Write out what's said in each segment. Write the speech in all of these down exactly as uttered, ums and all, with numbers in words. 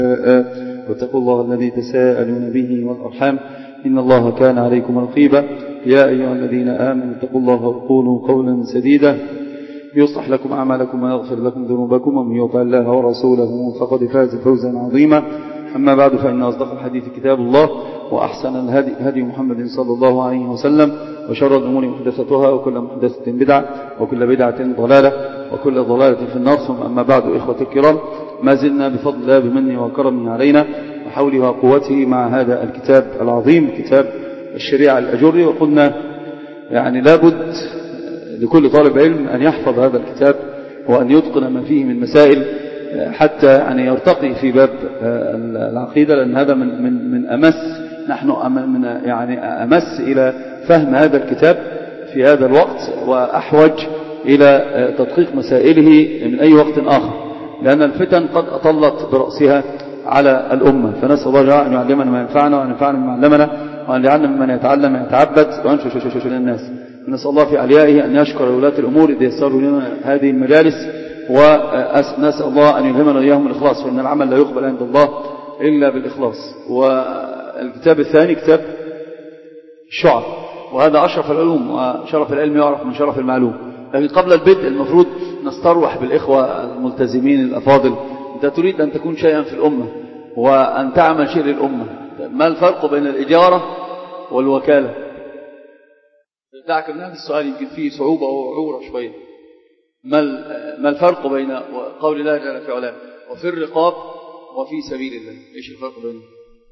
واتقوا الله الذي تساءلون به والأرحام إن الله كان عليكم رقيبا. يا أيها الذين آمنوا اتقوا الله وقولوا قولا سديدا يصلح لكم أعمالكم ويغفر لكم ذنوبكم ومن يطع الله ورسوله فقد فاز فوزا عظيما. أما بعد فإن أصدق الحديث كتاب الله وأحسن الهدي هدي محمد صلى الله عليه وسلم وشر الأمور محدثتها وكل محدثة بدعة وكل بدعة ضلالة وكل ضلالة في النار. ثم أما بعد إخوة الكرام ما زلنا بفضل الله بمنه وكرمه علينا وحوله وقوته مع هذا الكتاب العظيم كتاب الشريعة الأجري. وقلنا يعني لابد لكل طالب علم أن يحفظ هذا الكتاب وأن يتقن ما فيه من مسائل حتى يعني يرتقي في باب العقيدة، لأن هذا من من من أمس نحن من يعني أمس إلى فهم هذا الكتاب في هذا الوقت وأحوج إلى تدقيق مسائله من أي وقت آخر، لأن الفتن قد أطلت برأسها على الأمة. فنسأل الله جل أن يعلمنا ما ينفعنا وأن ينفعنا بما علمنا وأن يجعلنا ممن يتعلم يتعبد وأن ينشر الناس. نسأل الله في عليائه أن يشكر ولاة الأمور إذ يسروا لنا هذه المجالس، ونسأل الله أن يلهمنا إياهم الإخلاص، فإن العمل لا يقبل عند الله إلا بالإخلاص. والكتاب الثاني كتاب الشعر، وهذا أشرف العلوم، وشرف العلم يعرف من شرف المعلوم. لكن قبل البدء المفروض نستروح بالإخوة الملتزمين الأفاضل. أنت تريد أن تكون شيئا في الأمة وأن تعمل شيء للأمة، ما الفرق بين الإجارة والوكالة؟ دعك من هذا السؤال يمكن فيه صعوبة وعورة شوية. ما الفرق بين قول الله جل في علاه وفي الرقاب وفي سبيل الله؟ إيش الفرق بينهم؟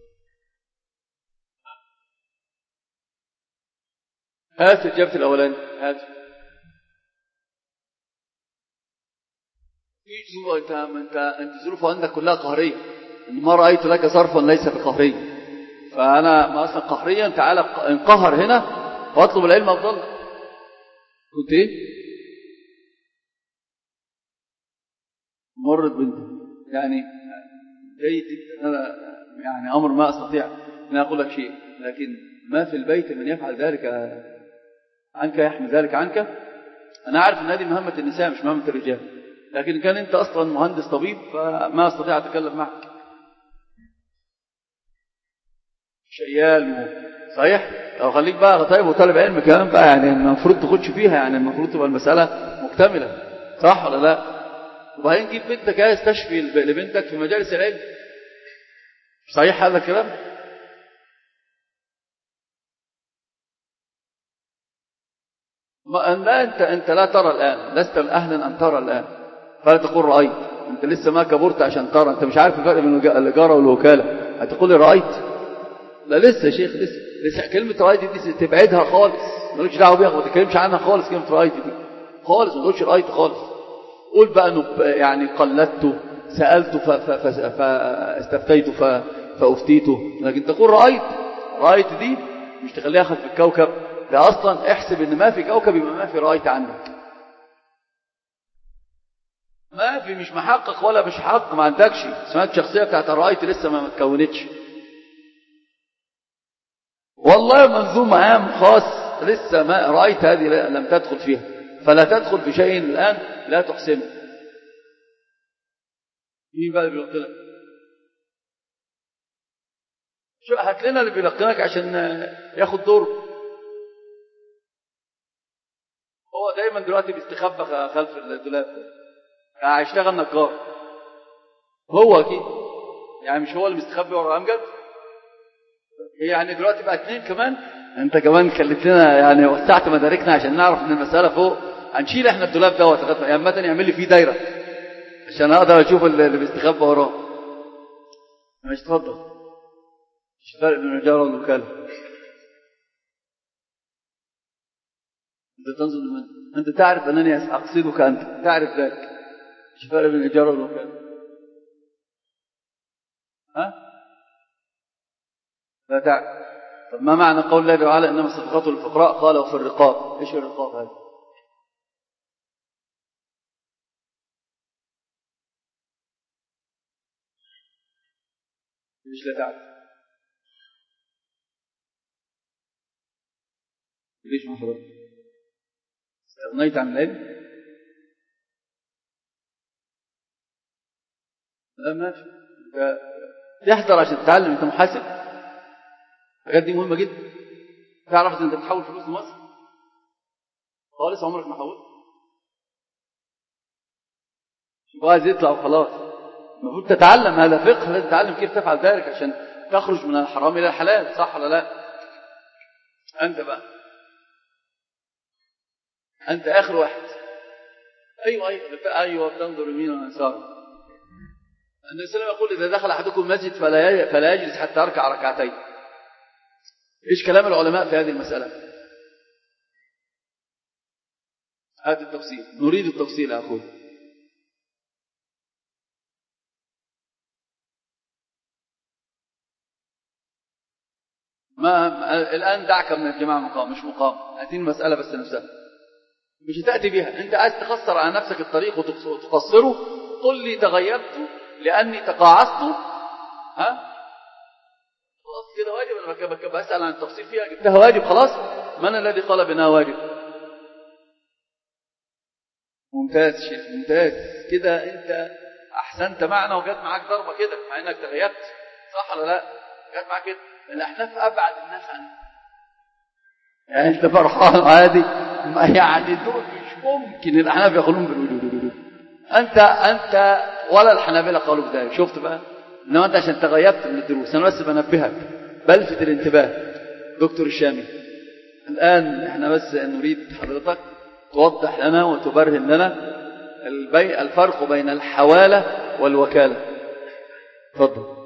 هات الجبت الأولاني، هات في أنت أنت أنت ظروف عندك كلها قهرية، ما رأيت لك صرفا ليس بقهرية، فأنا ما أصلا قهريا تعالى انقهر هنا واطلب العلم أفضل. كنت إيه؟ مرت بنت يعني جيد جدا، هذا يعني أمر ما أستطيع أن أقول لك شيء، لكن ما في البيت من يفعل ذلك عنك يحمل ذلك عنك. أنا أعرف أن هذه مهمة النساء مش مهمة الرجال، لكن كان أنت أصلا مهندس طبيب فما أستطيع أتكلم معك. شيال صحيح؟ لو خليك بقى طيب وطالب علم كمان بقى، يعني المفروض تخدش فيها، يعني المفروض تبقى المسألة مكتملة، صح ولا لا؟ وبعدين جيب بنتك عايز تشفي لبنتك في مجالس العلم، صحيح هذا الكلام؟ ما لا أنت أنت لا ترى الآن، لست من أهل أن ترى الآن، فلا تقول رأيت. أنت لسه ما كبرت عشان ترى، أنت مش عارف الفرق بين الإجارة والوكالة، هتقول لي رأيت؟ لا لسه يا شيخ، لسه لسه كلمة رأيت دي تبعدها خالص، مالكش دعوة بيها، ما تتكلمش عنها خالص. كلمة رأيت دي خالص ما تقولش رأيت خالص. قول بقى انه يعني قلدته، سألته فاستفتيته فأفتيته، لكن تقول رأيت. رأيت دي مش تخليها أخذ في الكوكب، ده أصلا احسب ان ما في كوكب يبقى ما في رأيت عندك، ما في، مش محقق ولا مش حق، ما عندكش سمات الشخصية بتاعت الرأيت لسه ما متكونتش. والله منظومة عام خاص لسه ما رأيت هذه لم تدخل فيها، فلا تدخل في شيء الآن لا تحسنه. مين بقى اللي بيلقنك؟ شو هات لنا اللي بيلقنك عشان ياخد دور. هو دايما دلوقتي بيستخبى خلف الدولاب، هيشتغل نجار هو اكيد، يعني مش هو اللي مستخبي ورا امجد. يعني دلوقتي بقى اتنين كمان، انت كمان خليت لنا يعني وسعت مداركنا عشان نعرف ان المسألة فوق. هنشيل احنا الدولاب دوت لغايه يعني مثلا يعمل لي فيه دايره عشان اقدر اشوف اللي بيستخبى وراه. مش تفضل، مش فرق بين الإجارة والوكالة. انت تنظر لمن انت تعرف انني اقصدك، انت تعرف ذلك. مش فرق بين الإجارة والوكالة. ها لا تعرف. طب ما معنى قول الله تعالى انما الصدقات للفقراء قال وفي الرقاب؟ ايش الرقاب هذا؟ ليش لا تعرف؟ ليش ما حضرت؟ استغنيت عن العلم؟ لا ما في. تحضر عشان تتعلم أنت محاسب. الحاجات دي مهمة جدا. تعرف إن أنت بتحول فلوس لمصر خالص عمرك ما حولت. شوف عايز يطلع وخلاص. المفروض تتعلم هذا فقه، لازم تتعلم كيف تفعل ذلك عشان تخرج من الحرام إلى الحلال. صح ولا لا؟ أنت بقى أنت آخر واحد. أيوة أيوة أيوة تنظر يمين ويسار. النبي صلى الله عليه وسلم يقول إذا دخل أحدكم المسجد فلا فلا يجلس حتى يركع ركعتين. إيش كلام العلماء في هذه المسألة؟ هذا التفصيل، نريد التفصيل يا أخوي. ما الآن دعك من الجماعة مقام مش مقام، هذه المسألة بس نفسها مش هتأتي بها. أنت عايز تخسر على نفسك الطريق وتقصره، قل لي تغيبت لأني تقاعست، ها خلاص كده واجب. أنا بكب بسأل عن التفصيل فيها، جبتها واجب خلاص. من الذي قال بأنها واجب؟ ممتاز شيخ ممتاز كده، أنت أحسنت معنا وجات معاك ضربة كده مع أنك تغيبت. صح ولا لا؟ جات معاك كده. الأحناف أبعد الناس عنه. يعني أنت فرحان عادي، يعني دول مش ممكن الأحناف يقولون بالوجود. أنت أنت ولا الحنابلة قالوا بذلك. شفت بقى؟ إنما أنت عشان تغيبت من الدروس. أنا بس بنبهك، بلفت الانتباه. دكتور الشامي الآن إحنا بس نريد حضرتك توضح لنا وتبرهن لنا الفرق بين الحوالة والوكالة. تفضل.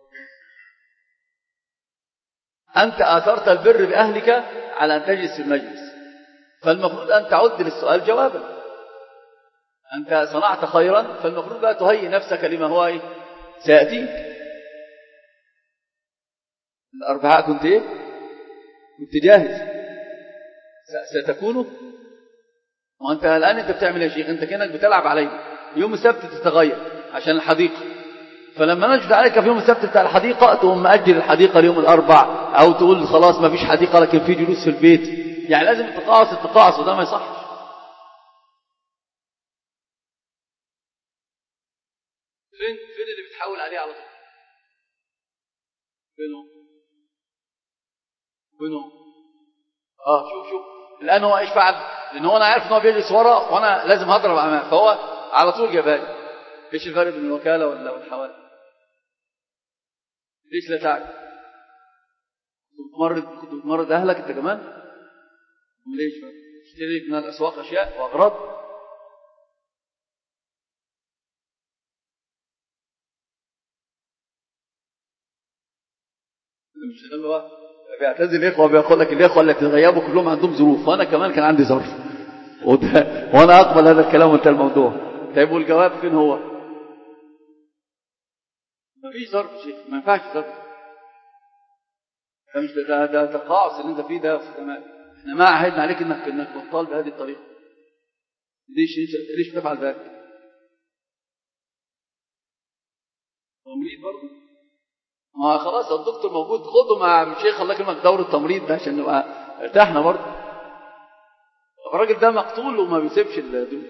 أنت آثرت البر بأهلك على أن تجلس في المجلس، فالمفروض أن تعد للسؤال جوابا. أنت صنعت خيرا، فالمفروض بقى تهيئ نفسك لما هو إيه سيأتيك. الأربعاء كنت إيه؟ كنت جاهز ستكونه. وأنت الآن أنت بتعمل يا شيخ؟ أنت كأنك بتلعب علي. يوم السبت تتغير عشان الحديقة، فلما نجد عليك في يوم السبت بتاع الحديقة تقوم مأجل الحديقة ليوم الأربع، أو تقول خلاص ما فيش حديقة لكن في جلوس في البيت. يعني لازم التقاعس التقاعس، وده ما يصحش. فين فين اللي بتحاول عليه على طول؟ فينه فينه اه شوف شوف الآن هو ايش فعل؟ لأن هو أنا عارف إن هو بيجلس ورا وأنا لازم هضرب أمام، فهو على طول جابالي. ايش الفرق بين الوكالة ولا والحوالة؟ ليش لا تعرف؟ كنت بتمرض كنت بتمرض أهلك أنت كمان؟ ليش تشتري من الأسواق أشياء وأغراض؟ مش لما بقى بيعتذر الإخوة وبيقول لك الإخوة اللي تغيبوا كلهم عندهم ظروف، وأنا كمان كان عندي ظرف، وأنا أقبل هذا الكلام وانتهى الموضوع. طيب والجواب فين هو؟ ما فيش ظرف شيء، ما ينفعش ظرف. ده مش ده ده تقاعس اللي انت فيه ده في كمان. احنا ما عهدنا عليك انك انك تطال بهذه الطريقه. ليش ليش تفعل ذلك؟ تمريض برضه. ما خلاص الدكتور موجود، خده مع شيخ الله يكرمك دور التمريض ده عشان نبقى ارتاحنا برضه. الراجل ده مقتول وما بيسيبش الدروس.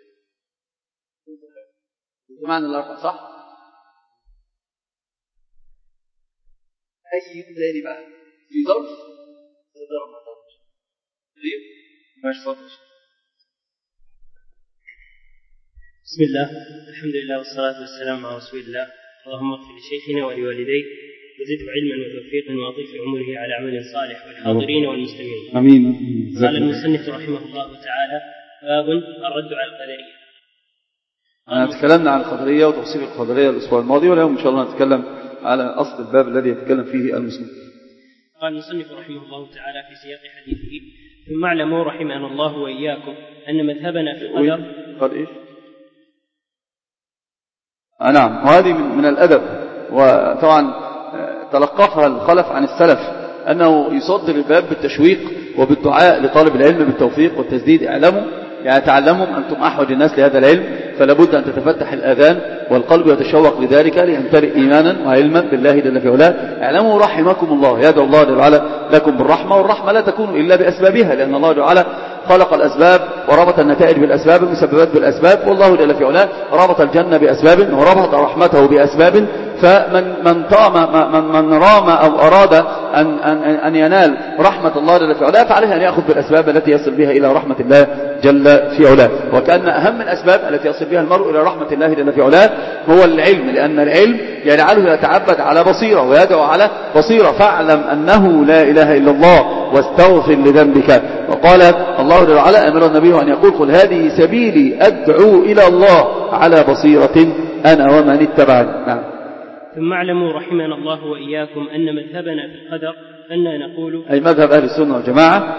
بمعنى الاربع صح؟ أي يوم ثاني بقى في ظرف تقدر ما تقدرش. طيب ماشي صوتش. بسم الله الحمد لله والصلاة والسلام على رسول الله. اللهم اغفر لشيخنا ولوالديه وزده علما وتوفيقا وأضيف عمره على عمل صالح والحاضرين والمستمعين. آمين. قال المصنف رحمه الله تعالى: باب الرد على القدرية. أنا تكلمنا عن القدرية وتفصيل القدرية الأسبوع الماضي، واليوم إن شاء الله نتكلم على أصل الباب الذي يتكلم فيه المسلم. قال المصنف رحمه الله تعالى في سياق حديثه: ثم اعلموا رحمنا الله وإياكم أن مذهبنا في القدر. قال إيش؟ آه نعم، وهذه من, من الأدب، وطبعا تلقفها الخلف عن السلف أنه يصدر الباب بالتشويق وبالدعاء لطالب العلم بالتوفيق والتسديد. اعلموا يعني تعلموا أنتم أحوج الناس لهذا العلم، فلا بد أن تتفتح الآذان والقلب يتشوق لذلك ليمتلئ إيمانا وعلما بالله جل في علاه. اعلموا رحمكم الله، يدعو الله جل وعلا لكم بالرحمة، والرحمة لا تكون إلا بأسبابها، لأن الله جل وعلا خلق الأسباب وربط النتائج بالأسباب، المسببات بالأسباب، والله جل في علاه ربط الجنة بأسباب وربط رحمته بأسباب فمن من طام من, من رام أو أراد أن, أن, أن ينال رحمة الله جل في علاه فعليه أن يأخذ بالأسباب التي يصل بها إلى رحمة الله جل في علاه. وكأن أهم الأسباب التي يصل بها المرء إلى رحمة الله جل في علاه هو العلم، لأن العلم يجعله يتعبد على بصيرة ويدعو على بصيرة. فاعلم أنه لا إله إلا الله واستغفر لذنبك. وقال الله جل وعلا أمر النبي أن يقول قل هذه سبيلي أدعو إلى الله على بصيرة أنا ومن اتبعني. نعم. ثم اعلموا رحمنا الله وإياكم أن مذهبنا في القدر أننا نقول أي مذهب أهل السنة والجماعة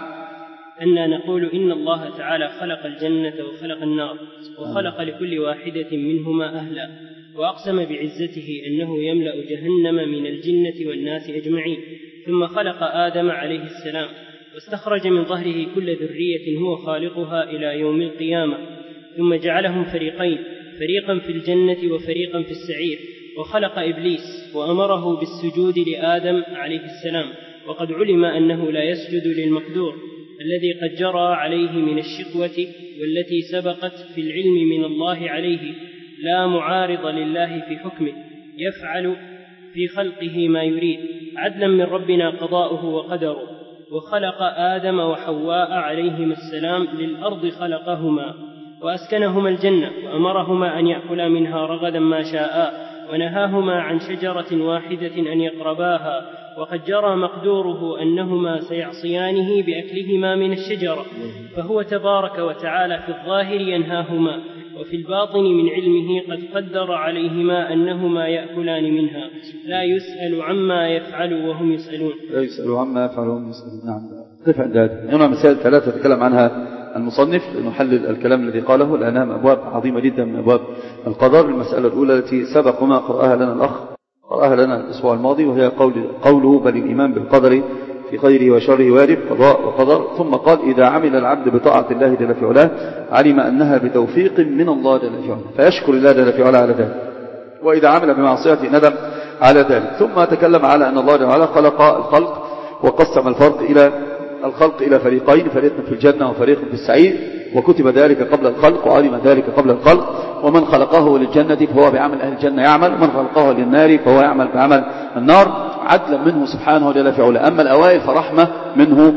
أننا نقول إن الله تعالى خلق الجنة وخلق النار وخلق لكل واحدة منهما أهلا، وأقسم بعزته أنه يملأ جهنم من الجنة والناس أجمعين. ثم خلق آدم عليه السلام واستخرج من ظهره كل ذرية هو خالقها إلى يوم القيامة، ثم جعلهم فريقين، فريقا في الجنة وفريقا في السعير. وخلق إبليس وأمره بالسجود لآدم عليه السلام، وقد علم أنه لا يسجد للمقدور الذي قد جرى عليه من الشقوة والتي سبقت في العلم من الله عليه، لا معارض لله في حكمه، يفعل في خلقه ما يريد، عدلا من ربنا قضاؤه وقدره. وخلق آدم وحواء عليهما السلام للأرض خلقهما وأسكنهما الجنة، وأمرهما أن يأكلا منها رغدا ما شاء، ونهاهما عن شجرة واحدة أن يقرباها، وقد جرى مقدوره أنهما سيعصيانه بأكلهما من الشجرة، فهو تبارك وتعالى في الظاهر ينهاهما، وفي الباطن من علمه قد قدر عليهما أنهما يأكلان منها، لا يسأل عما يفعل وهم يسألون. لا يسأل عما يفعل وهم يسألون. نعم. قف عند هذا. هنا مسائل ثلاثة تكلم عنها المصنف لنحلل الكلام الذي قاله، لأنها أبواب عظيمة جدا من أبواب القدر. المسألة الأولى التي سبق ما قرأها لنا الأخ قرأها لنا الأسبوع الماضي، وهي قول قوله بل الإيمان بالقدر في خيره وشره وارد قضاء وقدر. ثم قال إذا عمل العبد بطاعة الله جل في علاه علم أنها بتوفيق من الله جل في علاه فيشكر الله جل في علاه على ذلك، وإذا عمل بمعصيته ندم على ذلك. ثم تكلم على أن الله جل وعلا خلق الخلق وقسم الفرد إلى الخلق إلى فريقين، فريق في الجنة وفريق في السعير، وكتب ذلك قبل الخلق وعلم ذلك قبل الخلق. ومن خلقه للجنة فهو بعمل أهل الجنة يعمل، ومن خلقه للنار فهو يعمل بعمل النار، عدلا منه سبحانه جل في علاه. أما الأوائل فرحمة منه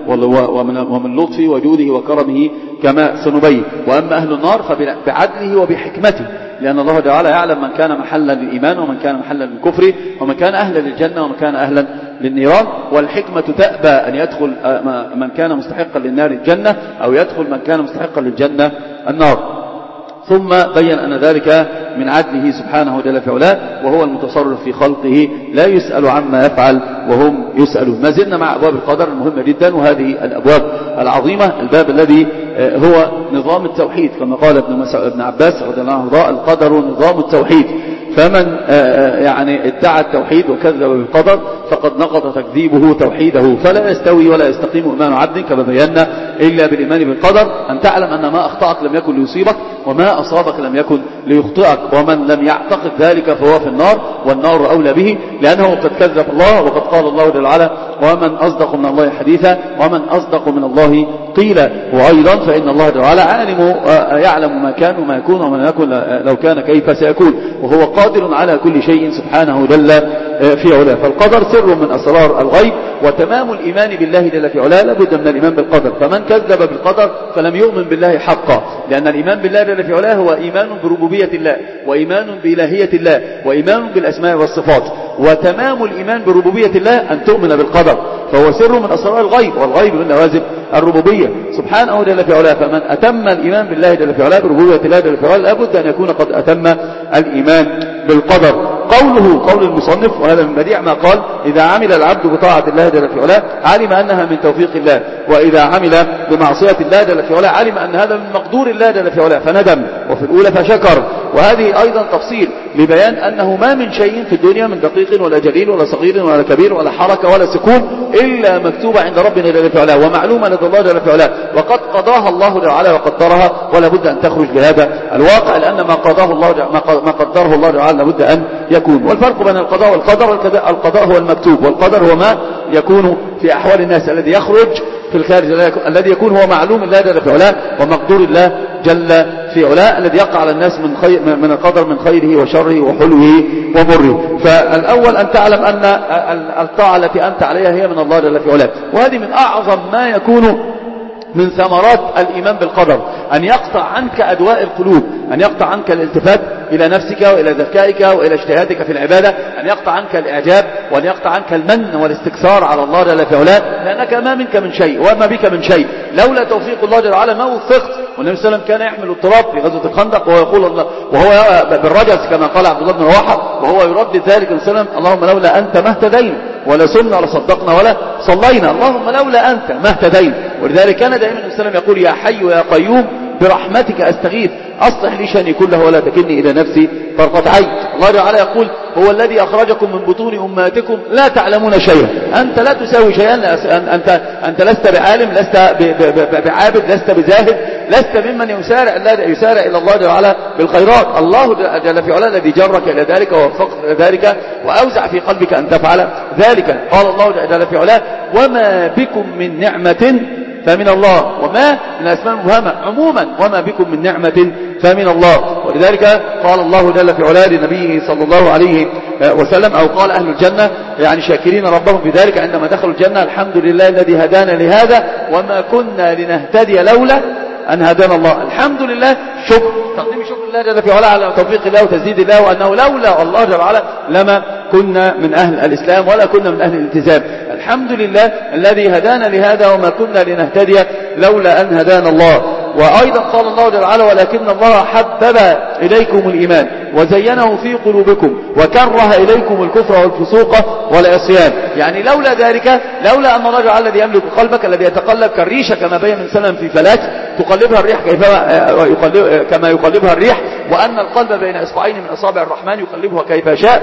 ومن لطفه وجوده وكرمه كما سنبين. وأما أهل النار فبعدله وبحكمته، لأن الله تعالى يعلم من كان محلا للإيمان ومن كان محلا للكفر، ومن كان أهلا للجنة ومن كان أهلا للنيران. والحكمة تأبى أن يدخل من كان مستحقا للنار الجنة أو يدخل من كان مستحقا للجنة النار. ثم بين أن ذلك من عدله سبحانه جل في علاه، وهو المتصرف في خلقه لا يسأل عما يفعل وهم يسألون. ما زلنا مع أبواب القدر المهمة جدا، وهذه الأبواب العظيمة. الباب الذي هو نظام التوحيد كما قال ابن عباس رضي الله عنه القدر نظام التوحيد، فمن يعني ادعى التوحيد وكذب بالقدر فقد نقض تكذيبه توحيده، فلا يستوي ولا يستقيم إيمان عبد كما بينا إلا بالإيمان بالقدر. أن تعلم أن ما أخطأك لم يكن ليصيبك وما أصابك لم يكن ليخطئك، ومن لم يعتقد ذلك فهو في النار، والنار أولى به، لأنه قد كذب الله. وقد قال الله جل وعلا ومن أصدق من الله حديثا ومن أصدق من الله قيلا. وأيضا فإن الله جل وعلا عالم يعلم ما كان وما يكون وما يكون لو كان كيف سيكون، وهو قادر على كل شيء سبحانه جل في علاه. فالقدر سر من أسرار الغيب، وتمام الإيمان بالله جل في علاه لابد من الإيمان بالقدر. فمن كذب بالقدر فلم يؤمن بالله حقا، لأن الإيمان بالله جل في علاه هو إيمان بربوبية الله، وإيمان بإلهية الله، وإيمان بالأسماء والصفات. وتمام الإيمان بربوبية الله أن تؤمن بالقدر، فهو سر من أسرار الغيب، والغيب من لوازم الربوبية سبحانه جل في علاه. فمن أتم الإيمان بالله جل في علاه بربوبية الله جل في علاه لابد أن يكون قد أتم الإيمان بالقدر. قوله قول المصنف، وهذا من بديع ما قال إذا عمل العبد بطاعة الله جل في علاه علم أنها من توفيق الله، وإذا عمل بمعصية الله جل في علاه علم أن هذا من مقدور الله جل في علاه فندم، وفي الأولى فشكر. وهذه أيضا تفصيل لبيان أنه ما من شيء في الدنيا من دقيق ولا جليل ولا صغير ولا كبير ولا حركة ولا سكون إلا مكتوبة عند ربنا جل في علاه ومعلومة لدى الله جل في علاه، وقد قضاها الله جل وعلا وقدرها، ولا بد أن تخرج لهذا الواقع، لأن ما قضاه الله ما قدره الله جل وعلا لابد أن يكون. والفرق بين القضاء والقدر، القضاء هو المكتوب، والقدر هو ما يكون في أحوال الناس الذي يخرج في الخارج الذي يكون هو معلوم الله جل في علاه ومقدور الله جل في علاه، الذي يقع على الناس من خير من القدر من خيره وشره وحلوه ومره. فالأول أن تعلم أن الطاعة التي أنت عليها هي من الله جل في علاه، وهذه من أعظم ما يكون من ثمرات الإيمان بالقدر، أن يقطع عنك أدواء القلوب، أن يقطع عنك الالتفات إلى نفسك وإلى ذكائك وإلى اجتهادك في العبادة، أن يقطع عنك الإعجاب وأن يقطع عنك المن والاستكثار على الله جل في علاه، لأنك ما منك من شيء وما بك من شيء، لولا توفيق الله جل وعلا ما وفقت. والنبي صلى الله عليه وسلم كان يحمل التراب في غزوة الخندق وهو يقول الله وهو بالرجز كما قال عبد الله بن رواحة، وهو يردد ذلك النبي صلى الله عليه وسلم: اللهم لولا أنت ما اهتدينا ولا سمنا ولا صدقنا ولا صلينا، اللهم لولا أنت ما اهتدينا. ولذلك كان دائما النبي صلى الله عليه وسلم يقول: يا حي يا قيوم برحمتك أستغيث أصلح لي شأني كله ولا تكلني إلى نفسي طرفة عين. الله تعالى يقول: هو الذي أخرجكم من بطون أمهاتكم لا تعلمون شيئا. أنت لا تساوي شيئا، أنت, أنت لست بعالم، لست بعابد، لست بزاهد، لست ممن يسارع, يسارع إلى الله جل وعلا بالخيرات. الله جل في علاه الذي جرك إلى ذلك ووفقك إلى ذلك وأوزع في قلبك أن تفعل ذلك. قال الله جل في علاه: وما بكم من نعمة فمن الله. وما من الأسماء المبهمة عموما، وما بكم من نعمة فمن الله. ولذلك قال الله جل في علاه لنبيه صلى الله عليه وسلم، أو قال أهل الجنة يعني شاكرين ربهم بذلك عندما دخلوا الجنة: الحمد لله الذي هدانا لهذا وما كنا لنهتدي لولا أن هدانا الله. الحمد لله، شكر، تقديم شكر الله جل في علاه على توفيق الله وتسديد الله، وأنه لولا الله جل وعلا لما كنا من أهل الإسلام ولا كنا من أهل الالتزام. الحمد لله الذي هدانا لهذا وما كنا لنهتدي لولا أن هدانا الله. وأيضا قال الله جل وعلا: ولكن الله حبب إليكم الإيمان وزينه في قلوبكم وكره إليكم الكفر والفسوق والعصيان. يعني لولا ذلك، لولا أن الله جل وعلا الذي يملك قلبك، الذي يتقلب كالريشة كما بين من سلم في فلاة تقلبها الريح كما يقلبها الريح، وأن القلب بين إصبعين من أصابع الرحمن يقلبها كيف شاء.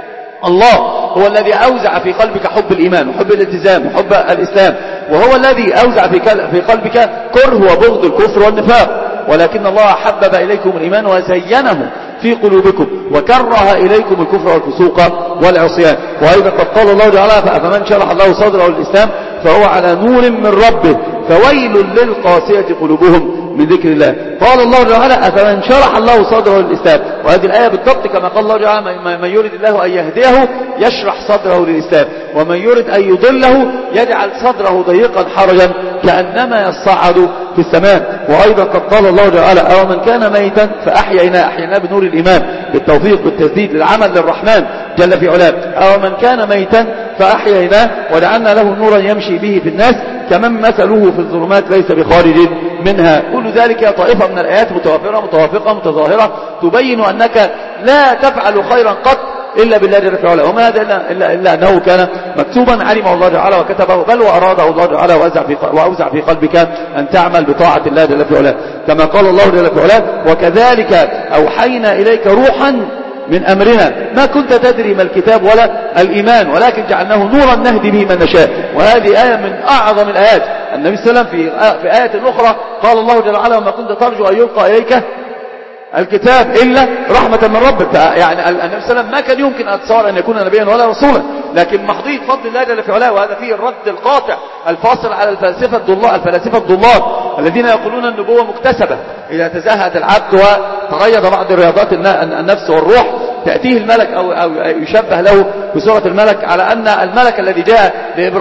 الله هو الذي أوزع في قلبك حب الإيمان وحب الالتزام وحب الإسلام، وهو الذي أوزع في قلبك كره وبغض الكفر والنفاق. ولكن الله حبب إليكم الإيمان وزينه في قلوبكم وكره إليكم الكفر والفسوق والعصيان. وأيضا قد قال الله تعالى: فمن شرح الله صدره للإسلام فهو على نور من ربه فويل للقاسية قلوبهم من ذكر الله. قال الله تعالى: أفمن شرح الله صدره للإسلام. وهذه الآية بالضبط كما قال الله تعالى: من يريد الله أن يهديه يشرح صدره للإسلام، ومن يريد أن يضله يجعل صدره ضيقا حرجا كأنما يصعد في السماء. وأيضا قد قال الله تعالى: أو من كان ميتا فأحييناه، أحييناه بنور الإيمان بالتوفيق بالتسديد للعمل للرحمن جل في علاه. أو من كان ميتا فأحييناه وجعلنا له نورا يمشي به في الناس كمن مثله في الظلمات ليس بخارج منها. كل ذلك طائفة من الآيات متوافرة متوافقة متظاهرة تبين أنك لا تفعل خيرا قط إلا بالله جل في علاه، وما هذا إلا, إلا, إلا أنه كان مكتوبا علمه الله تعالى وكتبه، بل وأراده الله تعالى وأوزع في, وأوزع في قلبك أن تعمل بطاعة الله جل في علاه، كما قال الله جل في علاه: وكذلك أوحينا إليك روحا من أمرنا ما كنت تدري ما الكتاب ولا الإيمان ولكن جعلناه نورا نهدي به من نشاء. وهذه آية من أعظم الآيات. النبي صلى الله عليه وسلم في في آية أخرى قال الله جل وعلا: وما كنت ترجو أن يلقى إليك الكتاب إلا رحمة من ربك. يعني النبي صلى الله عليه وسلم ما كان يمكن أن يتصور أن يكون نبيا ولا رسولا، لكن محضية فضل الله جل في علاه. وهذا فيه الرد القاطع الفاصل على الفلاسفة الضلال الفلاسفة الضلال الذين يقولون النبوة مكتسبة. إذا تزهد العبد وتغير بعض رياضات النفس والروح تأتيه الملك أو, أو يشبه له بصورة الملك، على أن الملك الذي جاء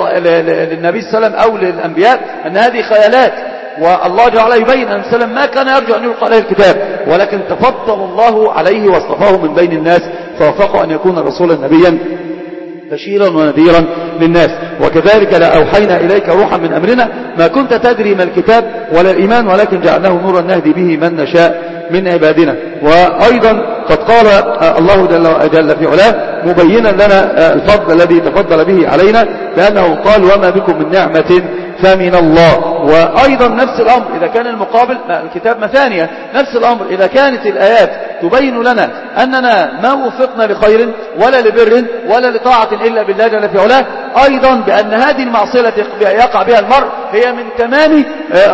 للنبي صلى الله عليه وسلم أو للأنبياء أن هذه خيالات. والله جل وعلا يبين أن السلام ما كان يرجو أن يلقى عليه الكتاب، ولكن تفضل الله عليه واصطفاه من بين الناس فوفقه أن يكون رسولا نبيا بشيرا ونذيرا للناس. وكذلك لا أوحينا إليك روحا من أمرنا ما كنت تدري ما الكتاب ولا الإيمان ولكن جعلناه نورا نهدي به من نشاء من عبادنا. وأيضا قد قال الله جل, جل في علاه مبينا لنا الفضل الذي تفضل به علينا، لأنه قال: وما بكم من نعمة فمن الله. وأيضا نفس الأمر إذا كان المقابل الكتاب مثانية، نفس الأمر إذا كانت الآيات تبين لنا أننا ما وفقنا لخير ولا لبر ولا لطاعة إلا بالله جل في علاه، أيضا بأن هذه المعصية التي يقع بها المرء هي من تمام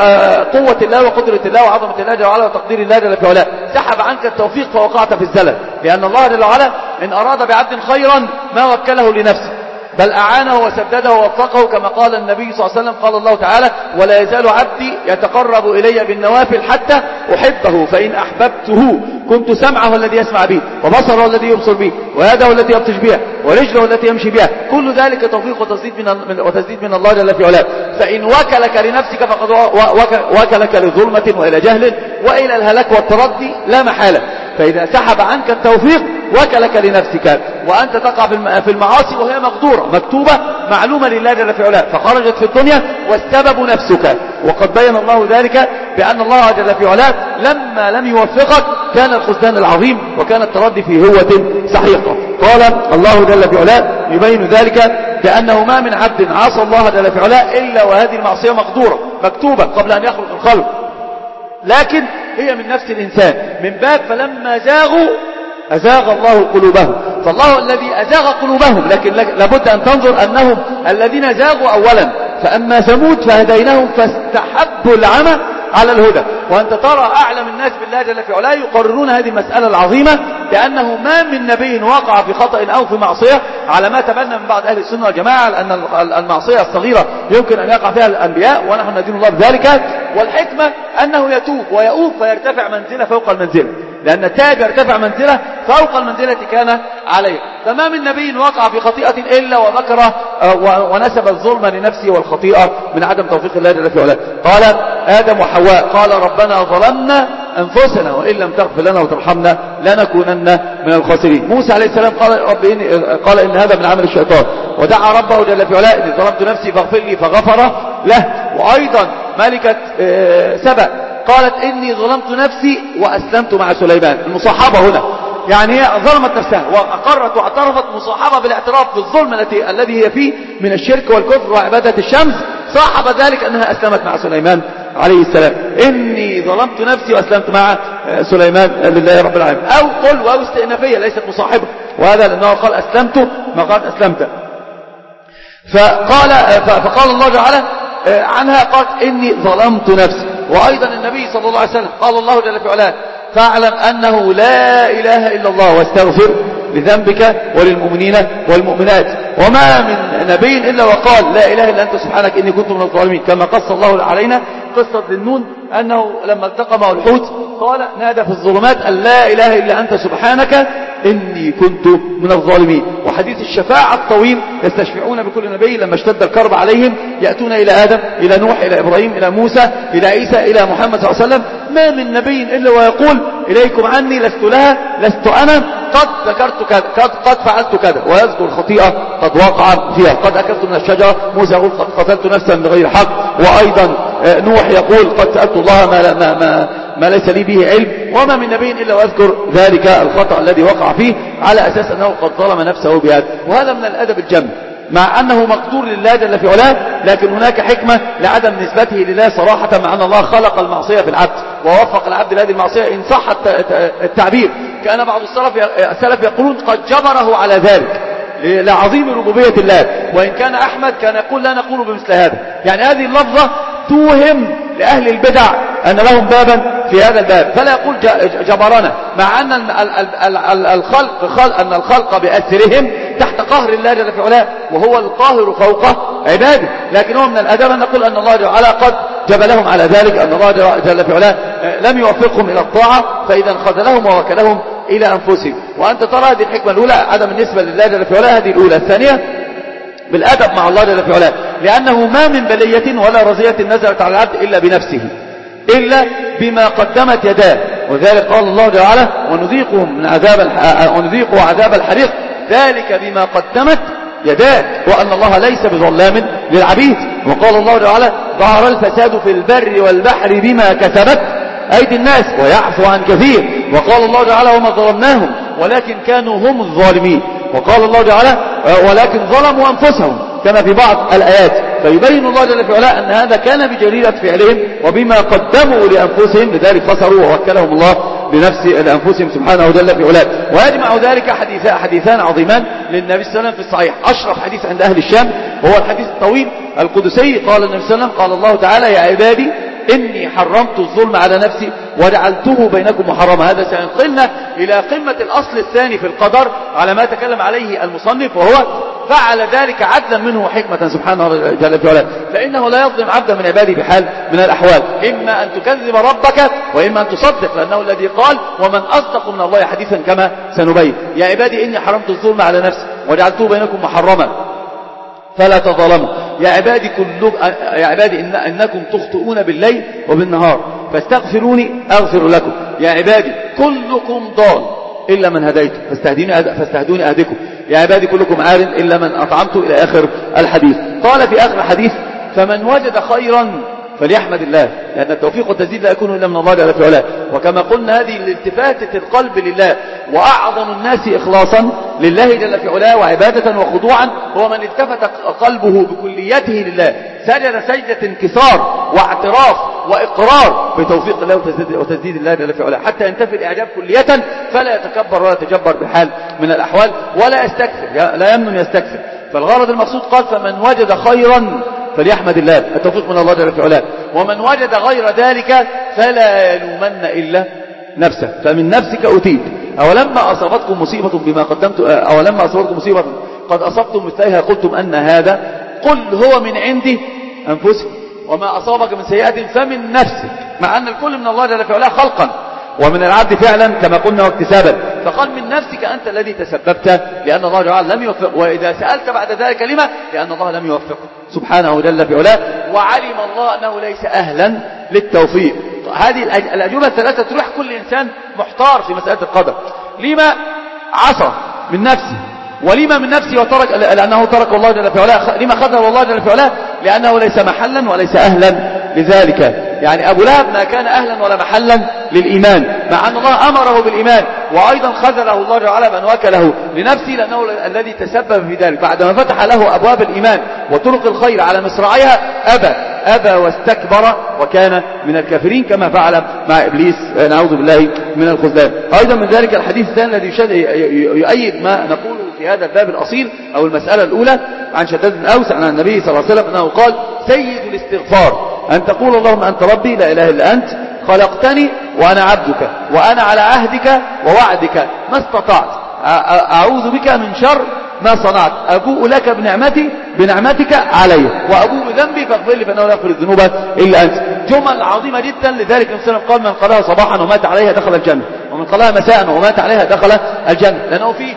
قوة الله وقدرة الله وعظمة الله جل وعلا وتقدير الله جل في علاه. سحب عنك التوفيق فوقعت في الزلل، لأن الله جل وعلا إن أراد بعبد خيرا ما وكله لنفسه، بل أعانه وسدده ووفقه كما قال النبي صلى الله عليه وسلم. قال الله تعالى: ولا يزال عبدي يتقرب إلي بالنوافل حتى أحبه، فإن أحببته كنت سمعه الذي يسمع به، وبصره الذي يبصر به، ويده التي يبطش بها، ورجله التي يمشي بها، كل ذلك توفيق وتسديد من, وتسديد من الله جل في علاه. فإن وكلك لنفسك فقد وكلك لظلمة وإلى جهل وإلى الهلاك والتردي لا محالة. فإذا سحب عنك التوفيق وكلك لنفسك، وأنت تقع في المعاصي وهي مقدورة مكتوبة معلومة لله جل في علاه، فخرجت في الدنيا والسبب نفسك. وقد بين الله ذلك بأن الله جل في علاه لما لم يوفقك كان الخذلان العظيم وكان التردي في هوة سحيقة. قال الله جل في علاه يبين ذلك بأنه ما من عبد عصى الله جل في علاه إلا وهذه المعصية مقدورة مكتوبة قبل أن يخلق الخلق، لكن هي من نفس الإنسان من باب فلما زاغوا أزاغ الله قلوبهم. فالله الذي أزاغ قلوبهم، لكن لابد أن تنظر أنهم الذين زاغوا أولا، فأما ثمود فهديناهم فاستحبوا العمى على الهدى. وأنت ترى أعلم الناس بالله جل في علاه يقررون هذه المسألة العظيمة بأنه ما من نبي وقع في خطأ أو في معصية، على ما تبنى من بعض أهل السنة والجماعة أن المعصية الصغيرة يمكن أن يقع فيها الأنبياء، ونحن ندين الله بذلك. والحكمة أنه يتوب ويؤوب فيرتفع منزلة فوق المنزلة، لأن التائب يرتفع منزلة فوق المنزلة كان عليه. فما من نبي وقع في خطيئة إلا وذكر ونسب الظلم لنفسه والخطيئة من عدم توفيق الله جل في علاه. قال آدم وحواء قال ربنا ظلمنا أنفسنا وإن لم تغفر لنا وترحمنا لنكونن من الخاسرين. موسى عليه السلام قال رب إني قال إن هذا من عمل الشيطان، ودعا ربه جل في علاه إني ظلمت نفسي فاغفر لي فغفر له. وأيضا ملكة سبأ قالت إني ظلمت نفسي وأسلمت مع سليمان. المصاحبة هنا يعني هي ظلمت نفسها وأقرت واعترفت مصاحبة بالاعتراف بالظلم التي الذي هي فيه من الشرك والكفر وعبادة الشمس، صاحب ذلك أنها أسلمت مع سليمان عليه السلام. إني ظلمت نفسي وأسلمت مع سليمان لله رب العالمين. أو قل واو استئنافية ليست مصاحبة، وهذا لأنه قال أسلمت ما قال أسلمت. فقال فقال الله تعالى عنها قالت إني ظلمت نفسي. وأيضا النبي صلى الله عليه وسلم قال الله جل في علاه فاعلم أنه لا إله إلا الله واستغفر لذنبك وللمؤمنين والمؤمنات. وما من نبي إلا وقال لا إله إلا أنت سبحانك إني كنت من الظالمين، كما قص الله علينا قصة ذنون أنه لما التقى معه الحوت قال نادى في الظلمات أن لا إله إلا أنت سبحانك إني كنت من الظالمين. وحديث الشفاعة الطويل يستشفعون بكل نبي لما اشتد الكرب عليهم يأتون إلى آدم إلى نوح إلى إبراهيم إلى موسى إلى عيسى إلى محمد صلى الله عليه وسلم. ما من نبي إلا ويقول إليكم عني لست لها لست أنا قد ذكرت كذا قد, قد فعلت كذا، ويذكر الخطيئة قد وقع فيها، قد أكلت من الشجرة. موسى يقول قد قتلت نفسا بغير حق. وأيضا نوح يقول قد سألت الله ما, ما, ما, ما ليس لي به علم. وما من نبي إلا ويذكر ذلك الخطأ الذي وقع فيه على أساس أنه قد ظلم نفسه بهذا. وهذا من الأدب الجم، مع أنه مقدور لله جل في علاه، لكن هناك حكمة لعدم نسبته لله صراحة، مع أن الله خلق المعصية في العبد ووفق العبد لهذه المعصية إن صح التعبير. كان بعض السلف يقولون قد جبره على ذلك لعظيم ربوبية الله. وإن كان أحمد كان يقول لا نقول بمثل هذا. يعني هذه اللفظة توهم لأهل البدع أن لهم بابا في هذا الباب، فلا يقول جبرنا، مع أن الخلق أن الخلق بأسرهم تحت قهر الله جل في علاه، وهو القاهر فوق عباده. لكن هو من الأدب أن نقول أن الله جل وعلا قد جبلهم على ذلك، أن الله جل في علاه لم يوفقهم إلى الطاعة فإذا خذلهم ووكلهم إلى أنفسهم. وأنت ترى هذه الحكمة الأولى عدم النسبة لله جل في علاه، هذه الأولى. الثانية بالأدب مع الله جل في علاه، لأنه ما من بلية ولا رزية نزلت على العبد إلا بنفسه إلا بما قدمت يداه. وذلك قال الله جل وعلا ونذيقهم من عذاب الح... ونذيقوا عذاب الحريق ذلك بما قدمت يداه وأن الله ليس بظلام للعبيد. وقال الله جل وعلا ظهر الفساد في البر والبحر بما كسبت أيدي الناس ويعفو عن كثير. وقال الله جل وعلا وما ظلمناهم ولكن كانوا هم الظالمين. وقال الله جل وعلا ولكن ظلموا أنفسهم كما في بعض الآيات. فيبين الله جل في علاه أن هذا كان بجريرة فعلهم وبما قدموا لأنفسهم، لذلك خسروا ووكلهم الله لنفس لأنفسهم سبحانه جل في علاه. ويجمع ذلك حديث حديثان عظيمان للنبي صلى الله عليه وسلم في الصحيح. أشرف حديث عند أهل الشام وهو الحديث الطويل القدسي. قال النبي صلى الله عليه وسلم قال الله تعالى يا عبادي إني حرمت الظلم على نفسي وجعلته بينكم محرما. هذا سينقلنا إلى قمة الأصل الثاني في القدر على ما تكلم عليه المصنف، وهو فعل ذلك عدلا منه وحكمة سبحانه جل في علاه، فإنه لا يظلم عبدا من عباده بحال من الأحوال، إما أن تكذب ربك وإما أن تصدق، لأنه الذي قال ومن أصدق من الله حديثا كما سنبين. يا عبادي إني حرمت الظلم على نفسي وجعلته بينكم محرما فلا تظلموا. يا عبادي كل يا عبادي إن إنكم تخطئون بالليل وبالنهار فاستغفروني أغفر لكم. يا عبادي كلكم ضال إلا من هديته فاستهدوني فاستهدوني أهدكم. يا عبادي كلكم عار إلا من أطعمته إلى آخر الحديث. قال في آخر الحديث فمن وجد خيرا فليحمد الله، لأن التوفيق والتسديد لا يكون إلا من الله جل في علاه. وكما قلنا هذه الالتفاتة القلب لله، وأعظم الناس إخلاصا لله جل في علاه وعبادة وخضوعا هو من التفت قلبه بكليته لله، سجد سجدة انكسار واعتراف وإقرار بتوفيق الله وتسديد الله جل في علاه، حتى ينتفي الإعجاب كلية فلا يتكبر ولا يتجبر بحال من الأحوال ولا يستكثر، لا يمنن يستكثر. فالغرض المقصود قال فمن وجد خيرا فليحمد الله، التوفيق من الله جل في علاه، ومن وجد غير ذلك فلا يلومن إلا نفسه، فمن نفسك أتيت. أولما أصابتكم مصيبة بما قدمت أولما أصابتكم مصيبة قد أصبتم مثلها قلتم أن هذا، قل هو من عندي أنفسكم وما أصابك من سيئة فمن نفسك، مع أن الكل من الله جل في علاه خلقا ومن العبد فعلا كما قلنا واكتسابا، فقال من نفسك أنت الذي تسببت لأن الله جل لم يوفق، وإذا سألت بعد ذلك لما؟ لأن الله لم يوفق سبحانه جل في علاه، وعلم الله أنه ليس أهلا للتوفيق. هذه الأجوبة الثلاثة تروح كل إنسان محتار في مسألة القدر. لما عصى من نفسه، ولما من نفسه وترك لأنه ترك الله جل في علاه، لما خذل الله جل في علاه لأنه ليس محلا وليس أهلا لذلك. يعني أبو لهب ما كان أهلا ولا محلا للإيمان، مع أن الله أمره بالإيمان، وأيضا خذله الله تعالى بأن وكله لنفسه لأنه الذي تسبب في ذلك. بعدما فتح له أبواب الإيمان وطرق الخير على مصراعيها أبى أبى واستكبر وكان من الكافرين كما فعل مع إبليس، نعوذ بالله من الخذلان. أيضا من ذلك الحديث الثاني الذي يؤيد ما نقوله في هذا الباب الأصيل أو المسألة الأولى عن شداد بن أوس عن النبي صلى الله عليه وسلم أنه قال سيد الاستغفار أن تقول اللهم أنت ربي لا إله إلا أنت خلقتني وأنا عبدك وأنا على عهدك ووعدك ما استطعت، أعوذ بك من شر ما صنعت، أبوء لك بنعمتي بنعمتك علي وأبوء بذنبي فاغفر لي فإنه لا يغفر الذنوب إلا أنت. جمل عظيمة جدا. لذلك النبي صلى الله عليه وسلم قال من قالها صباحا ومات عليها دخل الجنة، ومن قالها مساء ومات عليها دخل الجنة، لأنه في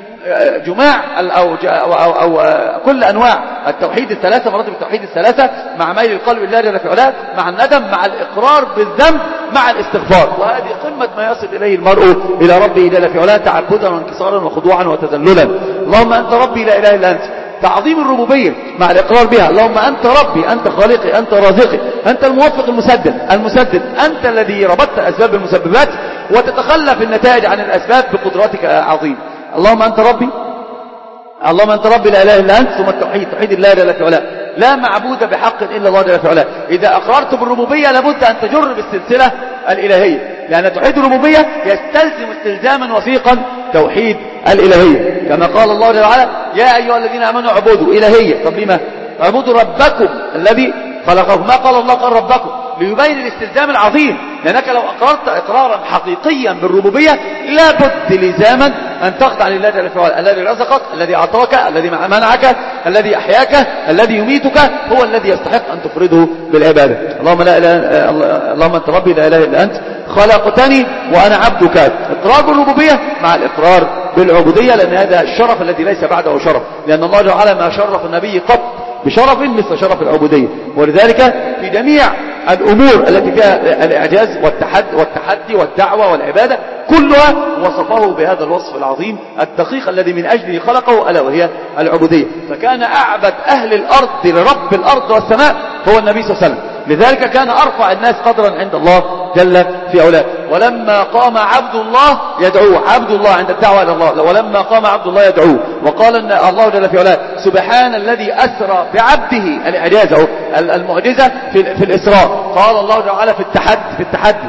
جماع أو, أو, أو, أو كل أنواع التوحيد الثلاثة، مراتب التوحيد الثلاثة، مع ميل القلب لله جل في علاه، مع الندم، مع الإقرار بالذنب، مع الاستغفار. وهذه قمة ما يصل إليه المرء إلى ربه جل في علاه تعبدا وانكسارا وخضوعا وتذللا. اللهم أنت ربي لا إله إلا أنت، تعظيم الربوبية مع الإقرار بها. اللهم أنت ربي أنت خالقي أنت رازقي أنت الموفق المسدد المسدد أنت الذي ربطت الأسباب بالمسببات وتتخلى في النتائج عن الأسباب بقدرتك عظيم. اللهم أنت ربي اللهم أنت ربي لا إله إلا أنت. ثم التوحيد، توحيد الله جل في علاه، لا معبود بحق إلا الله جل في علاه. إذا أقررت بالربوبية لابد أن تجر بالسلسلة الإلهية، لأن توحيد الربوبية يستلزم استلزاما وثيقا توحيد الإلهية، كما قال الله جل وعلا يا أيها الذين آمنوا اعبدوا إلهية. طب لما اعبدوا ربكم الذي خلقكم؟ ما قال الله قال ربكم ليبين الاستلزام العظيم، لأنك لو أقررت إقرارا حقيقيا بالربوبية لابد لزاما أن تخضع لله جل في علاه، الذي رزقك الذي أعطاك الذي منعك الذي أحياك الذي يميتك هو الذي يستحق أن تفرده بالعبادة. اللهم لا إله اللهم أنت ربي لا إله إلا أنت خلقتني وأنا عبدك. إقرار بالربوبية مع الإقرار بالعبودية، لأن هذا الشرف الذي ليس بعده شرف، لأن الله تعالى ما شرف النبي قط بشرف مثل شرف العبودية. ولذلك في جميع الأمور التي فيها الإعجاز والتحدي, والتحدي والدعوة والعبادة كلها وصفه بهذا الوصف العظيم الدقيق الذي من أجله خلقه، ألا وهي العبودية. فكان أعبد أهل الأرض لرب الأرض والسماء هو النبي صلى الله عليه وسلم، لذلك كان أرفع الناس قدرا عند الله جل في علاه. ولما قام عبد الله يدعوه، عبد الله عند الدعوة إلى الله، ولما قام عبد الله يدعوه، وقال أن الله جل في علاه سبحان الذي أسرى بعبده الإعجاز المعجزة في, في الإسراء. قال الله تعالى في التحدي في التحدي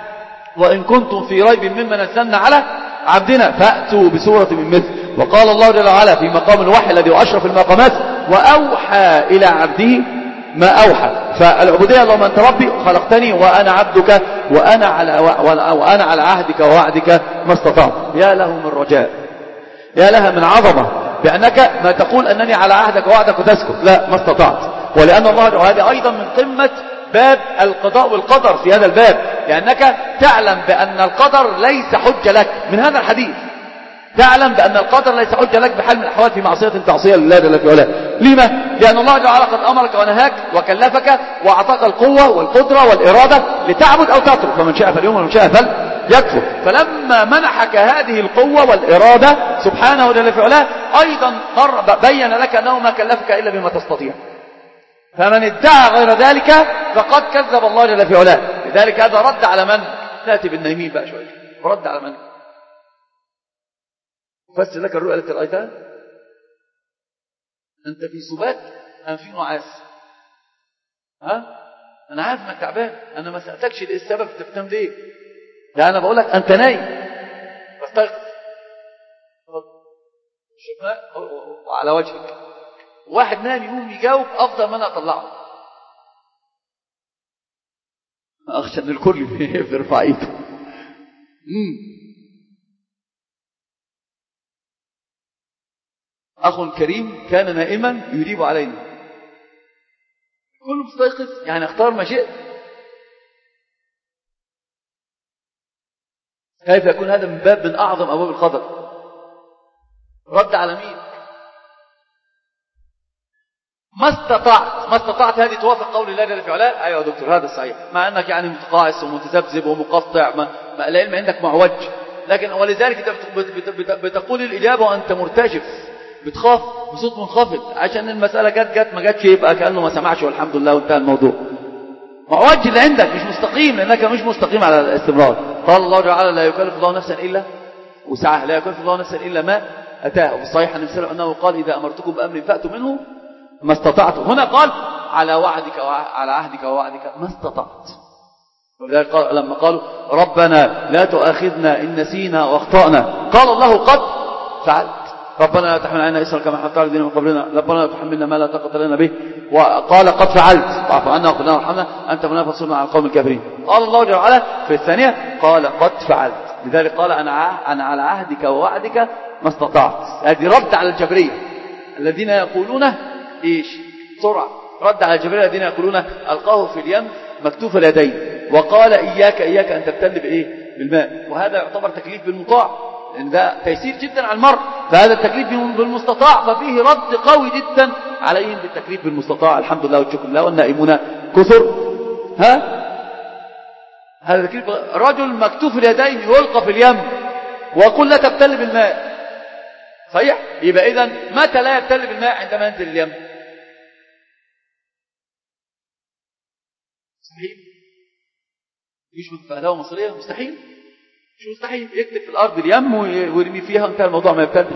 وإن كنتم في ريب مما نزلنا على عبدنا فأتوا بسورة من مثل. وقال الله جل وعلا في مقام الوحي الذي هو أشرف المقامات وأوحى إلى عبده ما أوحى. فالعبودية اللهم أنت ربي خلقتني وأنا عبدك وأنا على, وأنا على عهدك ووعدك ما استطعت. يا له من رجاء، يا لها من عظمة بأنك ما تقول أنني على عهدك ووعدك وتسكت، لا، ما استطعت. ولأن الله، وهذه أيضا من قمة باب القضاء والقدر في هذا الباب، لأنك تعلم بأن القدر ليس حجة لك من هذا الحديث، تعلم بأن القدر ليس حجة لك بحال من الأحوال في معصية تعصية لله جل في علاه. لما؟ لأن الله جل وعلا قد أمرك ونهاك وكلفك وأعطاك القوة والقدرة والإرادة لتعبد أو تترك، فمن شاء فليؤمن ومن شاء فليكفر. فلما منحك هذه القوة والإرادة سبحانه جل في علاه أيضا بين لك أنه ما كلفك إلا بما تستطيع، فمن ادعى غير ذلك فقد كذب الله جل في علاه. لذلك هذا رد على من؟ نأتي بالنايمين بقى شوية، رد على من؟ فسر لك الرؤيا التي رأيتها، أنت في سبات أم في نعاس؟ ها؟ أنا عارف أنك تعبان، أنا ما سألتكش لإيه السبب، أنت بتنام ليه؟ ده أنا بقول لك أنت نايم فاستيقظ شفناه وعلى وجهك. واحد نايم يقوم يجاوب أفضل ما أنا أطلعه، أخشى أن الكل يرفع إيده. أخ كريم كان نائما يجيب علينا، كل مستيقظ يعني اختار ما شئت. كيف يكون هذا من باب من أعظم أبواب القدر؟ رد على مين؟ ما استطعت ما استطعت هذه توافق قول الله جل في علاه. أيوة يا دكتور هذا صحيح، مع أنك يعني متقاعس ومتذبذب ومقطع، ما العلم عندك معوج، لكن ولذلك أنت بتقول الإجابة وأنت مرتجف، بتخاف بصوت منخفض عشان المسألة جت جت ما جتش يبقى كأنه ما سمعش والحمد لله وانتهى الموضوع. معوج اللي عندك مش مستقيم، لأنك مش مستقيم على الاستمرار. قال الله تعالى لا يكلف الله نفسا إلا وسعها، لا يكلف الله نفسا إلا ما أتاه. وفي الصحيح عن النبي أنه قال إذا أمرتكم بأمر فأتوا منه ما استطعتم. هنا قال على وعدك وعلى عهدك ووعدك ما استطعت. ولذلك قال لما قالوا ربنا لا تؤاخذنا إن نسينا واخطأنا، قال الله قد فعلت. ربنا لا تحمل علينا إسرا كما حملت على الذين من قبلنا، ربنا لا تحملنا ما لا طاقة لنا به، وقال قد فعلت واعف عنا واغفر لنا وارحمنا أنت مولانا فانصرنا على القوم الكافرين. قال الله جل وعلا في الثانية قال قد فعلت. لذلك قال أنا أنا على عهدك ووعدك ما استطعت. هذه رد على الجبرية الذين يقولون إيش سرعة، رد على الجبرية الذين يقولون ألقاه في اليم مكتوف اليدين وقال إياك إياك أن تبتل بإيه بالماء. وهذا يعتبر تكليف بالمطاع، لأن ده تيسير جدا على المرء، فهذا التكليف بالمستطاع، ففيه رد قوي جدا عليهم بالتكليف بالمستطاع. الحمد لله والشكر لله والنائمون كثر. ها هذا تكليف رجل مكتوف اليدين يلقى في اليم وقل لا تبتل بالماء، صحيح؟ يبقى إذن متى لا يبتل بالماء؟ عندما ينزل اليم. مستحيل، مش فهلاوة مصرية، مستحيل مش مستحيل يكتب في الأرض اليم ويرمي فيها وانتهى الموضوع ما يبتلش.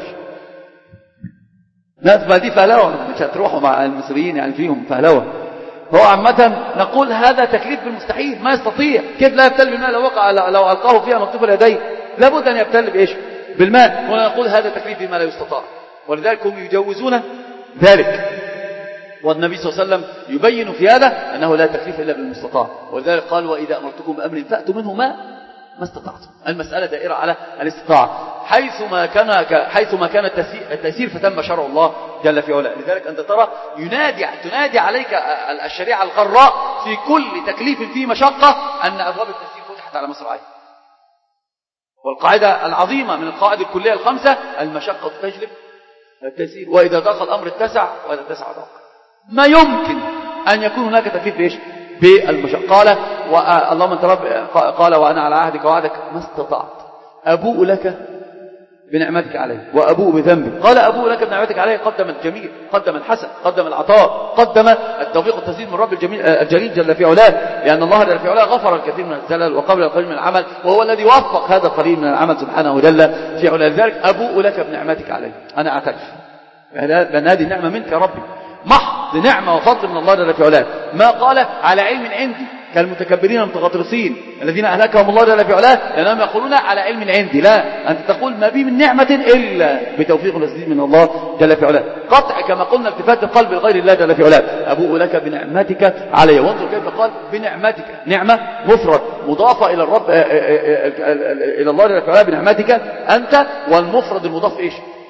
ناس ما دي فهلوة، مش هتروحوا مع المصريين يعني فيهم فهلوة. هو عامة نقول هذا تكليف بالمستحيل، ما يستطيع. كيف لا يبتل بالماء لو وقع لو ألقاه فيها مكتوف اليدين؟ لابد أن يبتل بإيش؟ بالماء. ونقول هذا تكليف بما لا يستطاع، ولذلك هم يجوزون ذلك. والنبي صلى الله عليه وسلم يبين في هذا أنه لا تكليف إلا بالمستطاع، ولذلك قال وإذا أمرتكم بأمر فأتوا منه ما ما استطعتم. المسألة دائرة على الاستطاعة، حيثما كان حيثما كان التيسير فتم شرع الله جل في علاه. لذلك أنت ترى ينادي تنادي عليك الشريعة الغراء في كل تكليف فيه مشقة أن أبواب التيسير فتحت على مصراعيه. والقاعدة العظيمة من القواعد الكلية الخمسة المشقة تجلب التيسير، وإذا ضاق الأمر اتسع وإذا اتسع ضاق. ما يمكن أن يكون هناك تكليف إيش بالمشقة. قال اللهم انت رب، قال وانا على عهدك ووعدك ما استطعت ابوء لك بنعمتك علي وابوء بذنبي. قال ابوء لك بنعمتك علي، قدم الجميل، قدم الحسن، قدم العطاء، قدم التوفيق والتسديد من رب الجميل الجليل جل في علاه، لان الله جل في علاه غفر الكثير من الزلل وقبل القليل من العمل، وهو الذي وفق هذا القليل من العمل سبحانه جل في علاه. لذلك ابوء لك بنعمتك علي، انا اعترف بان هذه نعمه منك يا ربي، محض نعمة وفضل من الله جل في علاه. ما قال على علم عندي كالمتكبرين المتغطرسين الذين أهلكهم الله جل في علاه لأنهم يقولون على علم عندي. لا، أنت تقول ما بي من نعمة إلا بتوفيق وتسديد من الله جل في علاه. قطع كما قلنا التفات القلب لغير الله جل في علاه. أبوء لك بنعمتك علي. وانظر كيف قال بنعمتك، نعمة مفرد مضافة إلى الرب إلى الله جل في علاه بنعمتك أنت، والمفرد المضاف إيش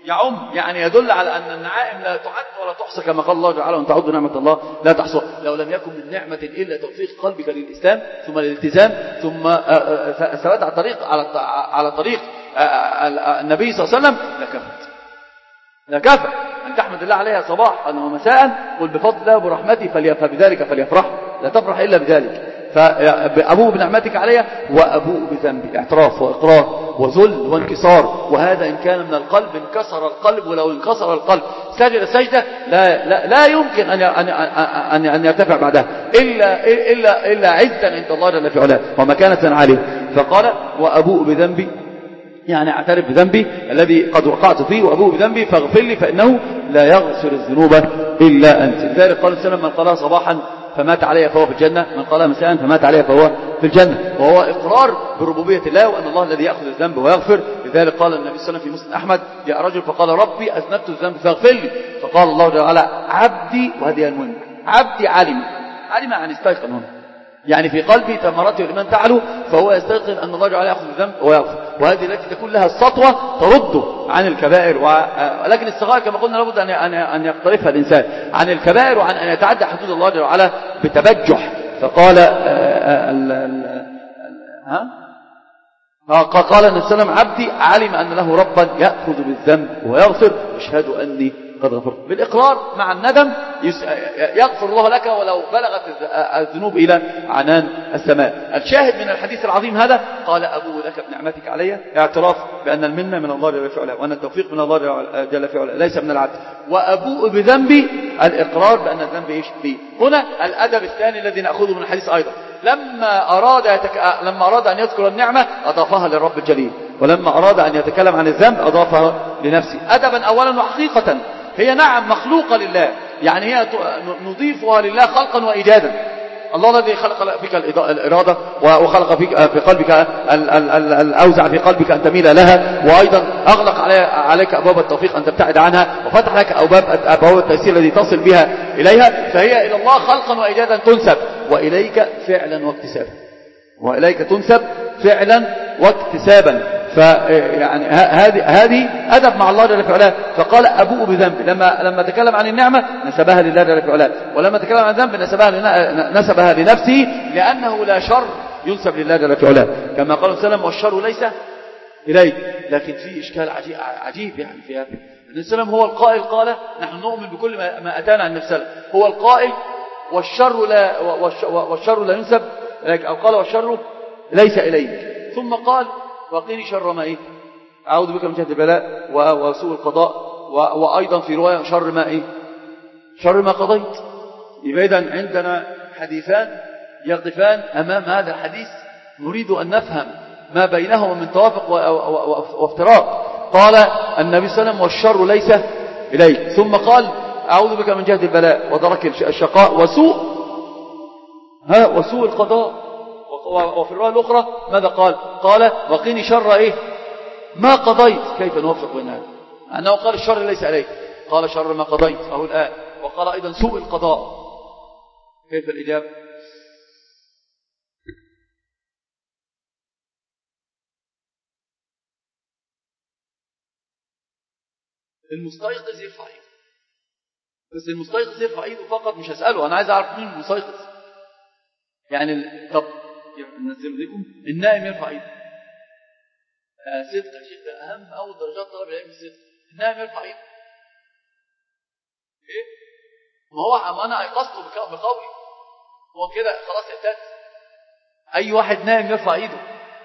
يعم، يعني يدل على أن النعائم لا تعد ولا تحصى، كما قال الله تعالى وأن تعدوا نعمة الله لا تحصى. لو لم يكن من نعمة إلا توفيق قلبك للإسلام ثم للالتزام ثم ثبات على طريق على طريق النبي صلى الله عليه وسلم لكفت لكفت أن تحمد الله عليها صباحا ومساء، قل بفضل الله وبرحمته فبذلك فليفرح، لا تفرح إلا بذلك. فأبوء بنعمتك عليها وأبوء بذنبي، اعتراف وإقرار وذل وانكسار، وهذا إن كان من القلب انكسر القلب، ولو انكسر القلب سجد السجدة لا, لا, لا يمكن أن أن أن يرتفع بعدها إلا إلا إلا عزا عند الله جل في علاه ومكانة عالية. فقال وأبوء بذنبي، يعني اعترف بذنبي الذي قد وقعت فيه، وأبوء بذنبي فاغفر لي فإنه لا يغفر الذنوب إلا أنت. لذلك قال السلام من قالها صباحا فمات عليها فهو في الجنة، من قالها مساء فمات عليها فهو في الجنة، وهو إقرار بربوبية الله وأن الله الذي يأخذ الذنب ويغفر. لذلك قال النبي صلى الله عليه وسلم في مسلم أحمد جاء رجل فقال ربي أذنبت الذنب فاغفر لي، فقال الله تعالى عبدي، وهذه المهم، عبدي علم علم عن استيقن هنا، يعني في قلبي ثمرات الإيمان تعلو، فهو يستيقن أن الله تعالى يأخذ الذنب ويغفر. وهذه التي تكون لها السطوة ترد عن الكبائر، ولكن الصغائر كما قلنا لابد أن يقترفها الإنسان عن الكبائر وعن أن يتعدى حدود الله تعالى بتبجح. فقال ها قال النبي صلى الله عليه وسلم عبدي علم أن له ربا يأخذ بالذنب ويغفر، اشهد أني قد غفرت. بالإقرار مع الندم يغفر الله لك ولو بلغت الذنوب إلى عنان السماء. الشاهد من الحديث العظيم هذا قال أبو لك بنعمتك علي، اعتراف بأن المنة من الله جل في علاه وأن التوفيق من الله جل في علاه ليس من العبد. وأبوء بذنبي، الإقرار بأن الذنب إيش فيه. هنا الأدب الثاني الذي نأخذه من الحديث أيضا، لما أراد يتك... لما أراد أن يذكر النعمة أضافها للرب الجليل، ولما أراد أن يتكلم عن الذنب أضافها لنفسه. أدبا أولا وحقيقة، هي نعم مخلوقة لله، يعني هي نضيفها لله خلقا وإيجادا. الله الذي خلق فيك الإرادة وخلق فيك في قلبك الأوزع في قلبك أن تميل لها، وأيضا أغلق عليك أبواب التوفيق أن تبتعد عنها، وفتح لك أبواب أبواب التيسير الذي تصل بها إليها. فهي إلى الله خلقا وإيجادا تنسب، وإليك فعلا واكتسابا، وإليك تنسب فعلا واكتسابا. فيعني هذه هذه أدب مع الله جل في علاه. فقال أبوء بذنب، لما لما تكلم عن النعمة نسبها لله جل في علاه، ولما تكلم عن الذنب نسبها نسبها لنفسه، لأنه لا شر ينسب لله جل في علاه، كما قال السلام والشر ليس إليك. لكن في إشكال عجيب, عجيب يعني في هذا. النبي صلى الله عليه وسلم هو القائل، قال نحن نؤمن بكل ما أتانا عن النبي صلى الله عليه وسلم، هو القائل والشر لا والشر لا ينسب إليك، أو قال والشر ليس إليك، ثم قال وقيني شر ما إيه، أعوذ بك من جهد البلاء وسوء القضاء، وأيضا في رواية شر ما إيه، شر ما قضيت. إذن عندنا حديثان يقفان أمام هذا الحديث، نريد أن نفهم ما بينهما من توافق وافتراق. قال النبي صلى الله عليه وسلم والشر ليس إليك، ثم قال أعوذ بك من جهد البلاء ودرك الشقاء وسوء ها وسوء القضاء. وفي الرواية الأخرى ماذا قال؟ قال وقيني شر إيه ما قضيت. كيف نوفق بين هذا؟ أنه قال الشر ليس عليك، قال شر ما قضيت أهو الآن، وقال أيضا سوء القضاء. كيف الإجابة؟ المستيقظ يرفع ايده، بس المستيقظ يرفع ايده فقط، مش هسأله أنا عايز أعرف مين المستيقظ. يعني طب ننزل لكم النائم يرفع ايده. آه صدق يا شيخ، ده اهم اول درجات طلب العلم الصدق. النائم يرفع ايده. ايه ما هو ما انا ايقظته بقولي، هو كده خلاص اعتاد. اي واحد نائم يرفع ايده،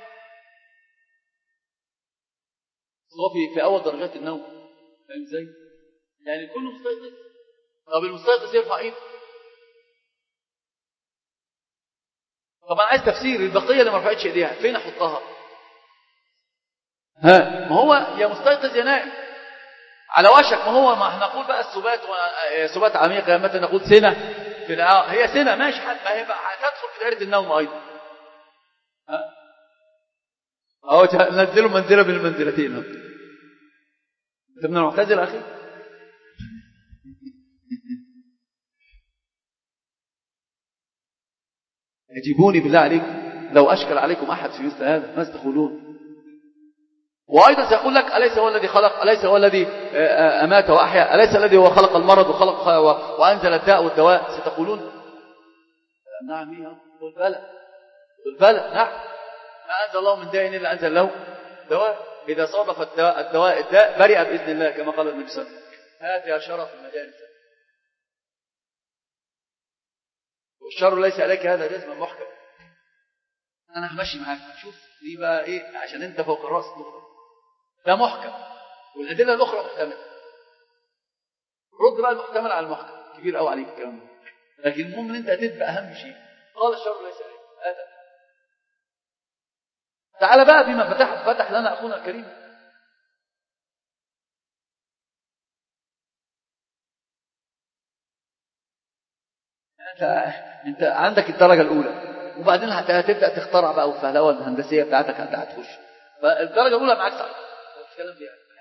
هو في في اول درجات النوم. فاهم ازاي؟ يعني كله مستيقظ. طب المستيقظ يرفع ايده. طبعا عايز تفسير البقيه اللي ما رفعتش ايديها فين احطها؟ ها ما هو يا مستيقظ يا نائم على وشك. ما هو ما احنا نقول بقى السبات سبات عميقه، متى نقول سنه في الع... هي سنه ماشي، حتى ما هي بقى هتدخل في دائره النوم ايضا. ها اهو نزلوا منزله بين المنزلتين اهو. انت من المعتزله اخي. اجيبوني بالله عليكم، لو اشكل عليكم احد في مثل هذا ماذا تقولون؟ وأيضا سيقول لك أليس هو الذي خلق، أليس هو الذي أمات وأحيا، أليس الذي هو خلق المرض وخلق وأنزل الداء والدواء؟ ستقولون نعم إيه قل بلى قل بلى نعم، ما أنزل الله من داء إلا أنزل له دواء، إذا صادف الدواء, الدواء الداء برئ بإذن الله كما قال النبي صلى الله عليه وسلم. هذا يا شرف المجالس، والشر ليس عليك، هذا جزم محكم. أنا همشي معاك شوف دي بقى إيه عشان أنت فوق الرأس الأخرى، ده محكم والأدلة الأخرى محتملة. رد بقى المحتمل على المحكم، كبير قوي عليك الكلام ده، لكن المهم ان انت هتتبع اهم شيء. قال الشر ليس عليك هذا. تعال بقى بما فتح فتح لنا اخونا الكريم، انت انت عندك الدرجه الاولى، وبعدين هتبدا تخترع بقى والفهلوه الهندسيه بتاعتك انت هتخش. فالدرجه الاولى معاك صح، الكلام ده يعني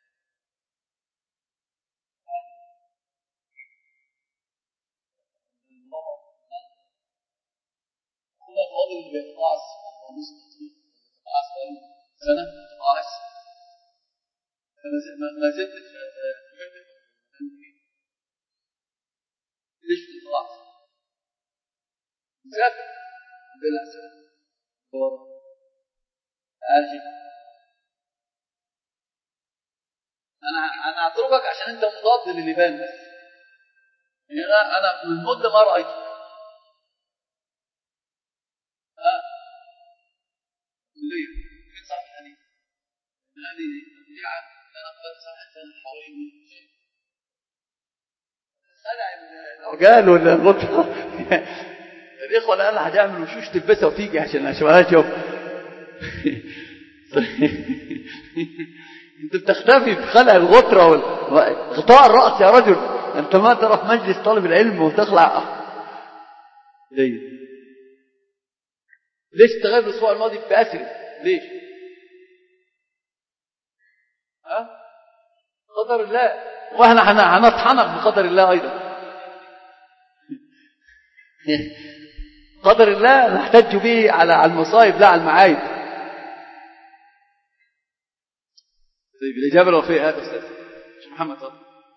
الفاضل اللي بيتقاعس بيتقاعس سنة بيتقاعس ما زلت ليش بتتقاعس؟ مسافر بلا سنة دور أرجع. أنا أنا أتركك عشان أنت مضاد للبان بس، يعني أنا أنا من مدة ما رأيته. كلية من صاحب الحديث من هذه البيعة أنا قد صاحب سنة حوالي خلع الرجال ولا الغطرة الإخوة الآن هتعمل وشوش تلبسها وتيجي عشان أشوالها شوف أنت بتختفي بخلع الغطرة وغطاء الرأس يا رجل، أنت ما ترى في مجلس طالب العلم وتخلع جيد. ليش تغير الأسبوع الماضي بأسره؟ ليش؟ ها؟ قدر الله، وإحنا هنطحنك بقدر الله أيضا. قدر الله نحتج به على المصائب لا على المعايب. طيب الإجابة الوفية هذا أستاذ شيخ محمد طبعا.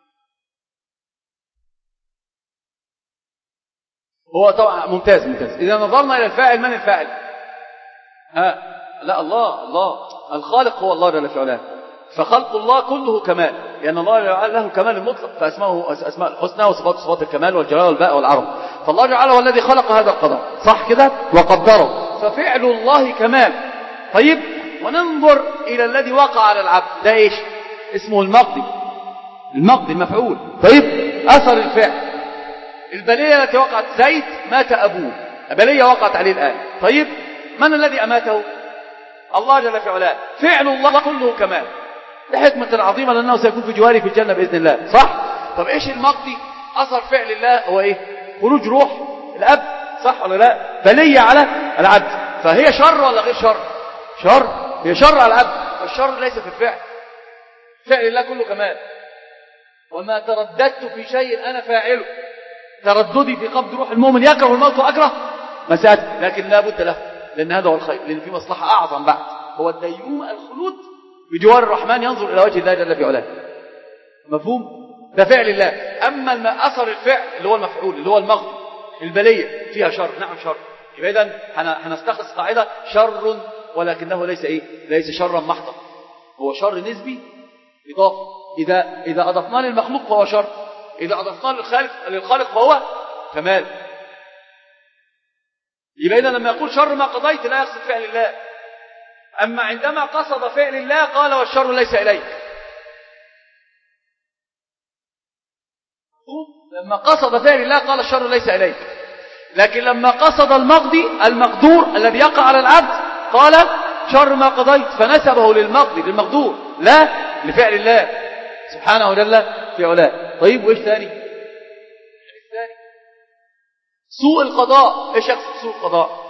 هو طبعا ممتاز ممتاز. إذا نظرنا إلى الفاعل، من الفاعل؟ ها لا الله الله الخالق هو الله جل وعلا، فخلق الله كله كمال، لأن الله له الكمال المطلق، فأسماءه أسماء الحسنى وصفات صفات الكمال والجلال والباء والعظمة. فالله جل وعلا هو الذي خلق هذا القدر صح كده وقدره، ففعل الله كمال. طيب وننظر إلى الذي وقع على العبد، ده إيش اسمه؟ المقضي. المقضي المفعول. طيب أثر الفعل، البلية التي وقعت زيد مات أبوه، بلية وقعت عليه الآن. طيب من الذي أماته؟ الله جل في علاه. فعل الله كله كمال لحكمة عظيمة، لأنه سيكون في جواره في الجنة بإذن الله صح؟ طب إيش المقضي؟ أثر فعل الله هو إيه؟ خروج روح الأب صح ولا لا؟ بلية على العبد، فهي شر ولا غير شر؟ شر، هي شر على العبد، والشر ليس في الفعل. فعل الله كله كمال. وما ترددت في شيء أنا فاعله، ترددي في قبض روح المؤمن يكره الموت وأكره مساءته، لكن لا بد له، لأن هذا هو الخير، لأن في مصلحة أعظم بعد، هو الديوم الخلود بجوار الرحمن ينظر إلى وجه الله جل في علاه. مفهوم؟ ده فعل الله. أما ما أثر الفعل اللي هو المفعول اللي هو المغضي، البلية فيها شر، نعم شر. يبقى إذن هنستخلص قاعدة شر ولكنه ليس إيه؟ ليس شرا محضا، هو شر نسبي إضافي. إذا إذا أضفناه للمخلوق فهو شر، إذا أضفناه للخالق للخالق فهو كمال. يبقى إذا لما يقول شر ما قضيت لا يقصد فعل الله، أما عندما قصد فعل الله قال والشر ليس إليك. لما قصد فعل الله قال الشر ليس إليك، لكن لما قصد المقضي المقدور الذي يقع على العبد قال شر ما قضيت، فنسبه للمقضي للمقدور لا لفعل الله سبحانه وجل في علاه. طيب وإيش ثاني؟ إيش ثاني؟ سوء القضاء. إيش يقصد سوء القضاء؟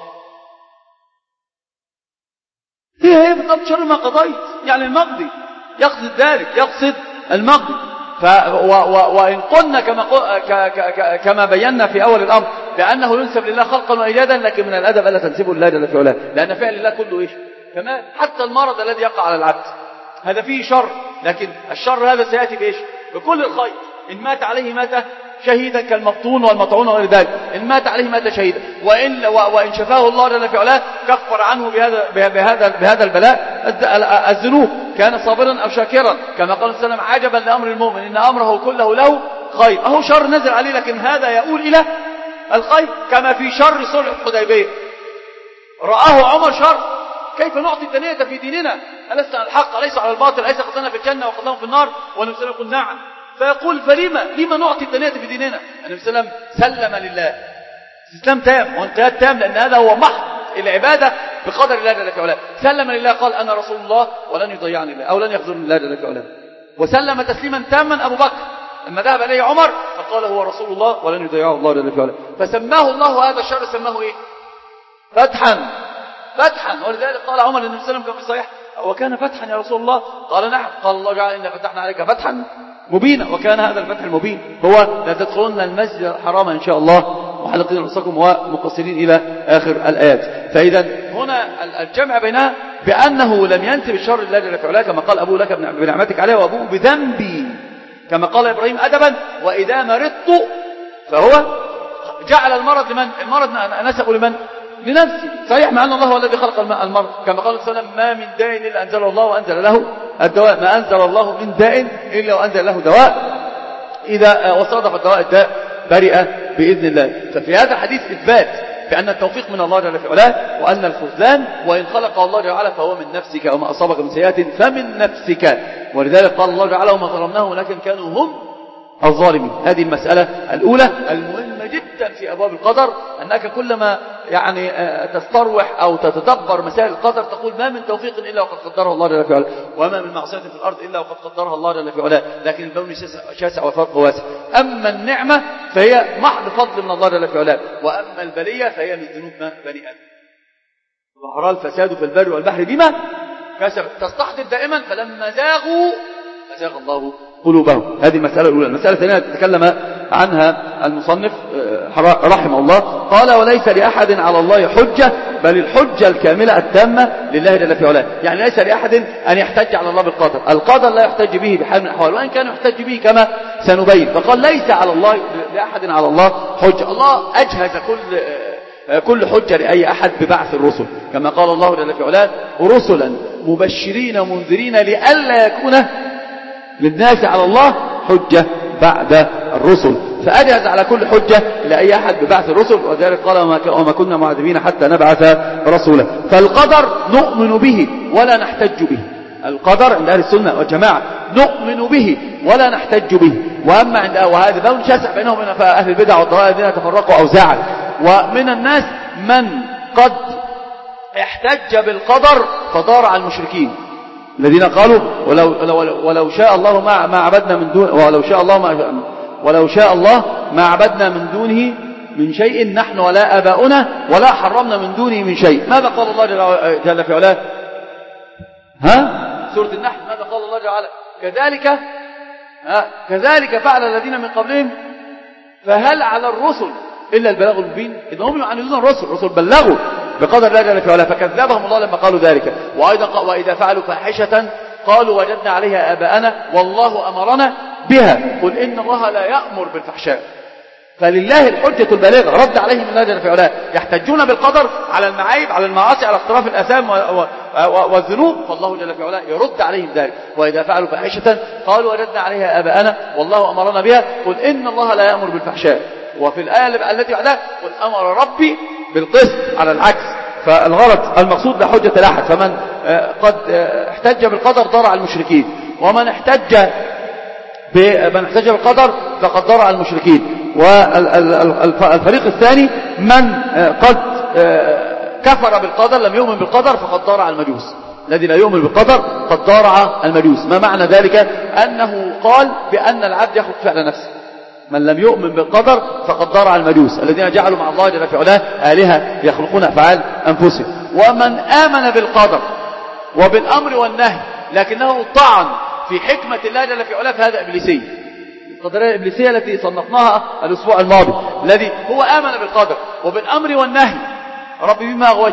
هي هي بالضبط شر ما قضيت، يعني المقضي يقصد ذلك، يقصد المقضي. ف و و وإن قلنا كما ك ك كما بينا في أول الأمر بأنه ينسب لله خلقا وإيجادا، لكن من الأدب ألا تنسبه لله جل في علاه، لأن فعل الله كله إيش؟ كمال. حتى المرض الذي يقع على العبد هذا فيه شر، لكن الشر هذا سيأتي بإيش؟ بكل الخير. إن مات عليه مات شهيدا كالمبطون والمطعون وغير ذلك، إن مات عليه مات شهيدا، وإن, وإن شفاه الله جل في علاه كفر عنه بهذا, بهذا, بهذا البلاء الذنوب، كان صابرا أو شاكرا، كما قال صلى الله عليه وسلم عجبا لأمر المؤمن إن أمره كله له خير. أهو شر نزل عليه، لكن هذا يقول إلى الخير، كما في شر صلح الحديبية رآه عمر شر. كيف نعطي الدنية في ديننا؟ ألسنا على الحق أليس على الباطل؟ أليس قتلنا في الجنة وقتلهم في النار؟ والنبي صلى الله عليه وسلم يقول نعم. فيقول فلما لما نعطي الدنية في ديننا؟ النبي صلى الله عليه وسلم سلم لله استسلام تام وانقياد تام، لأن هذا هو محض العبادة بقدر الله جل في علاه. سلم لله، قال أنا رسول الله ولن يضيعني الله أو لن يخذلني الله جل في علاه. وسلم تسليما تاما أبو بكر لما ذهب إليه عمر فقال هو رسول الله ولن يضيعه الله جل في علاه، فسماه الله هذا الشر سماه إيه؟ فتحا. فتحا. ولذلك قال عمر للنبي صلى الله عليه وسلم كما في صحيح وكان فتحا يا رسول الله؟ قال نعم. قال الله جعل إنا فتحنا عليك فتحا مبينا، وكان هذا الفتح المبين هو لا تدخلون المسجد الحرام إن شاء الله محلقين رؤوسكم ومقصرين إلى آخر الآيات. فإذا هنا الجمع بينها بأنه لم ينسب الشر لله جل في علاه، كما قال أبو لك بنعمتك عليه وأبوه بذنبي، كما قال إبراهيم أدبا وإذا مرضت فهو جعل المرض لمن؟ المرض نسبه لمن؟ لنفسه. صحيح، مع أن الله هو الذي خلق المرض، كما قال صلى الله عليه وسلم ما من داء إلا أنزله الله وأنزل له الدواء، ما أنزل الله من داء إلا وأنزل له دواء، إذا وصادف الدواء الداء برئ بإذن الله. ففي هذا الحديث إثبات بأن التوفيق من الله جل في علاه، وأن الخذلان وإن خلق الله جل وعلا فهو من نفسك، وما أصابك من سيئات فمن نفسك. ولذلك قال الله جل وعلا وما ظلمناهم ولكن كانوا هم الظالمين. هذه المسألة الأولى المهمة جدا في أبواب القدر، أنك كلما يعني تستروح أو تتدبر مسائل القدر تقول ما من توفيق إلا وقد قدره الله جل في علاه، وما من معصية في الأرض إلا وقد قدرها الله جل في علاه، لكن البون شاسع والفرق واسع. أما النعمة فهي محض فضل من الله جل في علاه، وأما البلية فهي من ذنوب بني آدم. ظهر الفساد في البر والبحر بما كسب تستحضر دائما، فلما زاغوا فزاغ الله قلوبهم. هذه المسألة الأولى. المسألة الثانية تتكلم عنها المصنف رحمه الله، قال وليس لأحد على الله حجة بل الحجة الكاملة التامة لله جل في علاه. يعني ليس لأحد أن يحتج على الله بالقدر، القدر لا يحتج به بحال من الأحوال، وإن كان يحتج به كما سنبين. فقال ليس على الله لأحد على الله حجة. الله أجهز كل كل حجة لأي أحد ببعث الرسل، كما قال الله جل في علاه رسلا مبشرين منذرين لئلا يكون للناس على الله حجة بعد الرسل. فأجهز على كل حجة لأي أحد ببعث الرسل، وذلك قال وما كنا معذبين حتى نبعث رسولا. فالقدر نؤمن به ولا نحتج به. القدر عند أهل السنة والجماعة نؤمن به ولا نحتج به. وأما عند وهذا بون شاسع بينهم من أهل البدع والضلال الذين تفرقوا أوزاعا. ومن الناس من قد احتج بالقدر فضار على المشركين الذين قالوا ولو, ولو, ولو شاء الله ما, ما عبدنا من دون ولو شاء الله ما ولو شاء الله ما عبدنا من دونه من شيء نحن ولا آباؤنا ولا حرمنا من دونه من شيء. ماذا قال الله جل, جل في علاه؟ ها سورة النحل ماذا قال الله جل وعلا؟ كذلك ها كذلك فعل الذين من قبلهم فهل على الرسل إلا البلاغ المبين. إذا هم يعاندون الرسل، الرسل بلغوا بقدر الله جل وعلا فكذبهم الله لما قالوا ذلك. وأيضا وإذا فعلوا فاحشة قالوا وجدنا عليها آباءنا والله أمرنا بها قل إن الله لا يأمر بالفحشاء. فلله الحجة البالغة رد عليهم الله جل وعلا. يحتجون بالقدر على المعايب على المعاصي على اقتراف الآثام والذنوب، فالله جل وعلا يرد عليهم ذلك. وإذا فعلوا فاحشة قالوا وجدنا عليها آباءنا والله أمرنا بها قل إن الله لا يأمر بالفحشاء. وفي الآية التي بعدها قل أمر ربي بالقسط على العكس. فالغرض المقصود لا حجة لأحد. فمن قد احتج بالقدر ضر على المشركين، ومن احتج من احتج بالقدر فقد ضر على المشركين. والفريق الثاني من قد كفر بالقدر لم يؤمن بالقدر فقد ضر على المجوس. الذي لا يؤمن بالقدر قد ضر على المجوس. ما معنى ذلك؟ أنه قال بأن العبد يخلق فعل نفسه. من لم يؤمن بالقدر فقد ضر على المجوس الذين جعلوا مع الله جل في علاه آلهة يخلقون أفعال أنفسهم. ومن آمن بالقدر وبالأمر والنهي لكنه طعن في حكمة الله جل في علاه فهذا إبليسي. القدرية الإبليسية التي صنفناها الأسبوع الماضي الذي هو آمن بالقدر وبالأمر والنهي. ربي بما أغويتني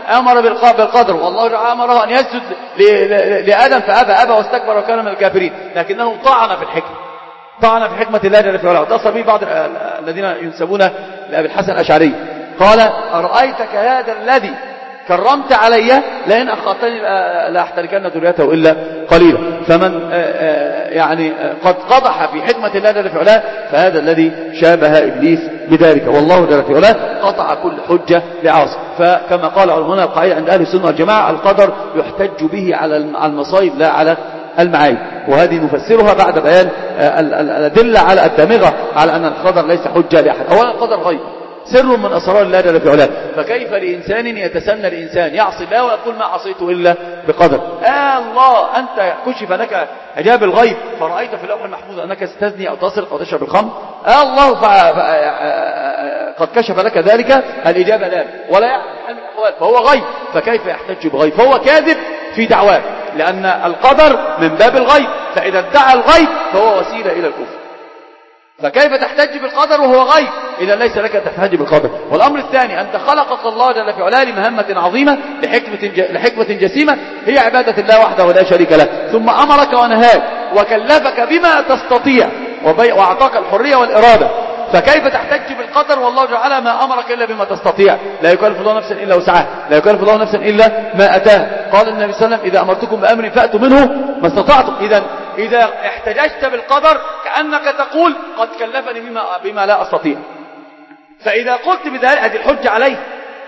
أمر بالقدر، والله أمره أن يسجد لآدم فأبى أبى واستكبر وكان من الكافرين، لكنه طعن في الحكمة، طعن في حكمة الله جل في علاه. واتصل به بعض الذين ينسبون لأبي الحسن الأشعري قال: أرأيتك هذا الذي كرمت علي لئن أخطأني لأحتركن ذريته إلا قليلا. فمن يعني قد قضح في حكمة الله جل في علاه فهذا الذي شابه إبليس بذلك، والله جل في علاه قطع كل حجة لعاصي. فكما قال علماء القاعدة عند أهل السنة والجماعة: القدر يحتج به على المصائب لا على المعايب. وهذه نفسرها بعد بيان الأدلة على الدامغة على أن القدر ليس حجة لأحد. أولا القدر غيب، سر من أسرار الله جل في علاه، فكيف لإنسان يتسنى الإنسان يعصي الله ويقول ما عصيته إلا بقدر؟ آه الله، أنت كشف لك حجاب الغيب فرأيت في اللوح المحفوظ أنك ستزني أو تسرق أو تشرب الخمر، آه الله ف... ف... قد كشف لك ذلك، الإجابة لا، ولا يعلم حال الأحوال، فهو غيب، فكيف يحتج بغيب؟ فهو كاذب في دعواه، لأن القدر من باب الغيب، فإذا ادعى الغيب فهو وسيلة إلى الكفر. فكيف تحتج بالقدر وهو غيب؟ إذا ليس لك تحتج بالقدر. والأمر الثاني: أنت خلقك الله جل في علاه لمهمة عظيمة، لحكمة, لحكمة جسيمة، هي عبادة الله وحده ولا شريك له، ثم أمرك ونهاك وكلفك بما تستطيع وأعطاك الحرية والإرادة. فكيف تحتج بالقدر والله جعل ما أمرك إلا بما تستطيع؟ لا يكلف الله نفسا إلا وسعها، لا يكلف الله نفسا إلا ما أتاها. قال النبي صلى الله عليه وسلم: إذا أمرتكم بأمر فأتوا منه ما استطعتم. إذا إذا احتججت بالقدر كأنك تقول قد كلفني بما, بما لا أستطيع. فإذا قلت بذلك هذه الحجة عليه.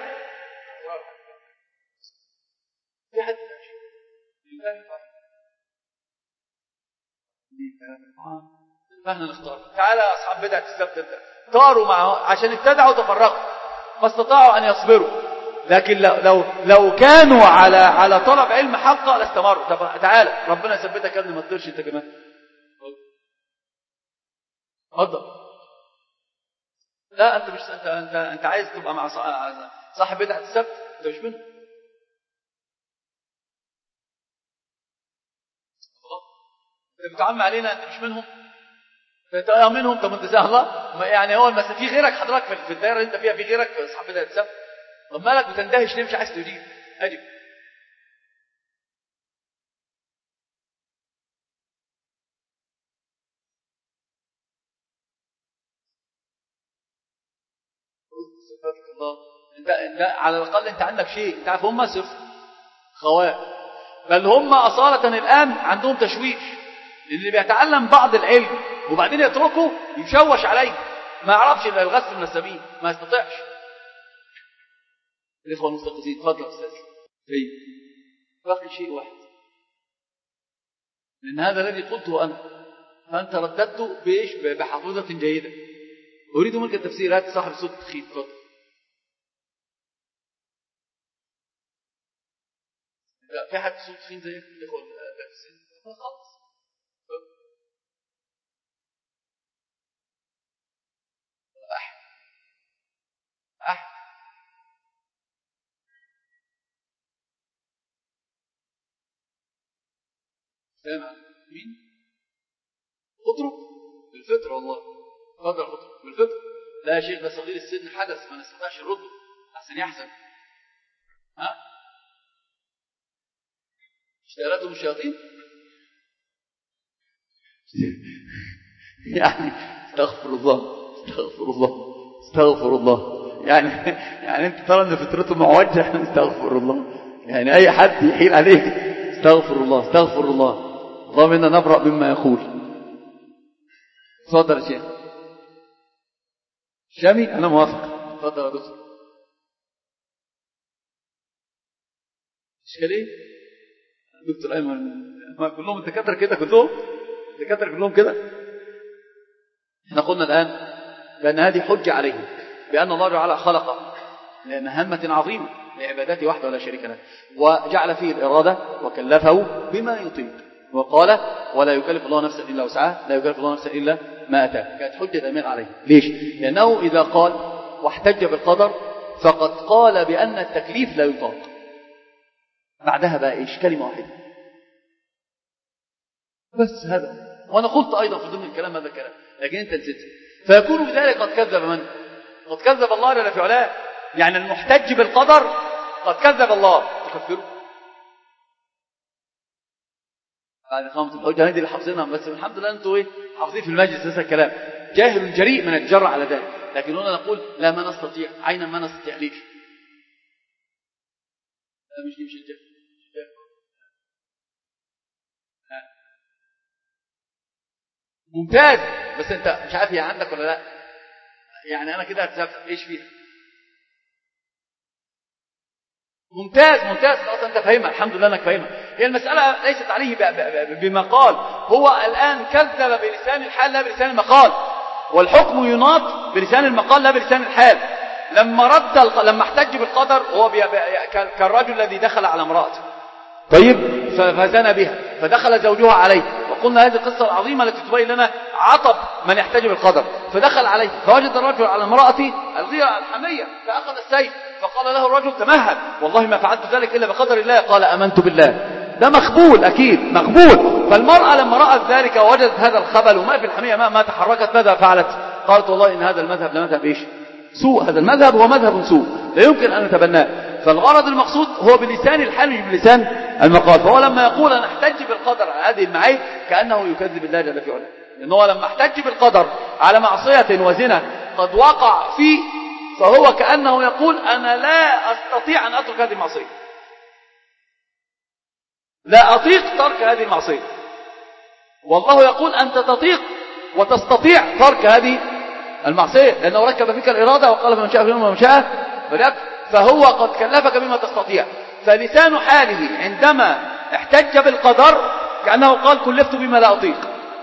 فاحنا نختار. تعالى يا أصحاب بدعة السبت، طاروا معه عشان ابتدعوا وتفرقوا، ما استطاعوا أن يصبروا، لكن لو, لو, لو كانوا على على طلب علم حقا لاستمروا. طب تعالى ربنا يثبتك يا ابني، ما تطيرش انت كمان. اتفضل. لا انت مش انت انت, انت عايز تبقى مع صاحب بدعة السبت، انت مش منه. انت بتعمم علينا، انت مش منهم. انت منهم، طب انت زي الله يعني. هو المسا في غيرك حضرتك في الدائره اللي انت فيها، في غيرك صاحب بدعة السبت. طب مالك بتندهش ليه؟ مش عايز تجيب اجي. الله. انت انت على الاقل انت عندك شيء، انت عارف هم صفر خواء، بل هم اصاله الان عندهم تشويش، اللي بيتعلم بعض العلم وبعدين يتركه يشوش عليه، ما يعرفش الا الغث من السبيل، ما يستطيعش. الاخوه المستقيمين، اتفضل يا استاذ. طيب باقي شيء واحد، لان هذا الذي قلته انا، فانت رددته بايش؟ بحافظه جيده. اريد منك التفسيرات صاحب صوت تخيف. اتفضل. لا في حد صوت تخين زيك الاخوه المستقيمين؟ خلاص. احد احد سامع مين؟ خطرب بالفطر، والله قدر خطرب بالفطر. لا يا شيخ، ده صغير السن حدث ما نستطيعش نرده عشان يحزن. ها اشتغلتهم الشياطين يعني. استغفر الله استغفر الله استغفر الله يعني يعني انت ترى ان فطرته معوجه. استغفر الله يعني اي حد يحيل عليك. استغفر الله استغفر الله اللهم انا نبرأ مما يقول. اتفضل يا شيخ شامي، انا موافق. اتفضل يا دكتور. اشكال ايه دكتور ايمن؟ ما كلهم الدكاتره كده، كلهم الدكاتره كلهم كده. احنا قلنا الان بان هذه حجه عليهم بان الله تعالى خلق لمهمه عظيمه لعبادته وحده ولا شريك له، وجعل فيه الاراده وكلفه بما يطيق، وقال ولا يكلف الله نفسا الا وسعها، لا يكلف الله نفسا الا ما اتاه. كانت حجه دامغه عليه. ليش؟ لانه اذا قال واحتج بالقدر فقد قال بان التكليف لا يطاق. بعدها بقى ايش؟ كلمه واحده بس. هذا وانا قلت ايضا في ضمن الكلام هذا الكلام، لكن انت نسيت. فيكون بذلك قد كذب من؟ قد كذب الله جل في علاه. يعني المحتج بالقدر قد كذب الله تكفره بعد خامس الحجة. هذه اللي حافظينها بس الحمد لله انتوا ايه حافظين في المجلس هذا الكلام. جاهل جريء من يتجرأ على ذلك، لكن هنا نقول لا ما نستطيع عينا ما نستطيع ليك لا مش مش الجهل ممتاز بس انت مش عارف هي عندك ولا لا. يعني انا كده هتسافر ايش فيها ممتاز ممتاز خلاص انت فاهمها الحمد لله انك فاهمها. هي المسألة ليست عليه بمقال، هو الآن كذب بلسان الحال لا بلسان المقال، والحكم يناط بلسان المقال لا بلسان الحال. لما رد لما احتج بالقدر هو بي... كالرجل الذي دخل على امرأته طيب فزنى بها فدخل زوجها عليه، وقلنا هذه القصة العظيمة التي تبين لنا عطب من يحتج بالقدر. فدخل عليه فوجد الرجل على امرأته الغيرة الحمية فأخذ السيف فقال له الرجل تمهل والله ما فعلت ذلك إلا بقدر الله. قال أمنت بالله. ده مقبول أكيد مقبول. فالمرأة لما رأت ذلك ووجدت هذا الخبل وما في الحمية ما, ما تحركت ماذا فعلت؟ قالت والله إن هذا المذهب لمذهب إيش سوء، هذا المذهب هو مذهب سوء لا يمكن أن نتبناه. فالغرض المقصود هو بلسان الحال مش بلسان المقال. فهو لما يقول أنا احتج بالقدر على هذه المعايب كأنه يكذب الله جل في علاه، لأنه لما احتج بالقدر على معصية وزنا قد وقع فيه فهو كأنه يقول أنا لا أستطيع أن أترك هذه المعصية، لا أطيق ترك هذه المعصية. والله يقول أنت تطيق وتستطيع ترك هذه المعصية لأنه ركب فيك الإرادة وقال فمن شاء فيهم ومن شاء فليكفر. فهو قد كلفك بما تستطيع. فلسان حاله عندما احتج بالقدر كأنه قال كلفت بما لا أطيق.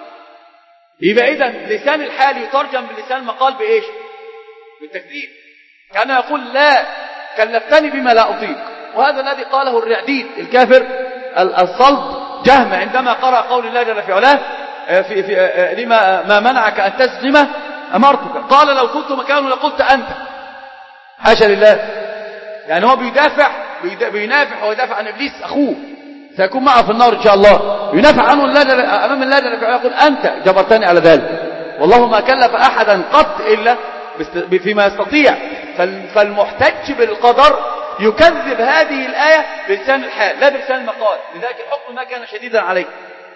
يبقى إذن لسان الحال يترجم بلسان المقال بإيش؟ بالتكذيب. كان يقول لا كلفتني بما لا أطيق. وهذا الذي قاله الرعديد الكافر الصلب جهم عندما قرأ قول الله جل في علاه في في لما ما منعك أن تسلم أمرتك. قال لو كنت مكانه لقلت أنت. حاشا لله. يعني هو بيدافع بينافع ويدافع عن إبليس أخوه سيكون معه في النار إن شاء الله. ينافع عنه الله أمام الله جل في علاه يقول أنت جبرتني على ذلك. والله ما كلف أحدا قط إلا فيما يستطيع. فالمحتج بالقدر يكذب هذه الآية بلسان الحال لا بلسان المقال. لذلك الحكم ما كان شديدا عليه.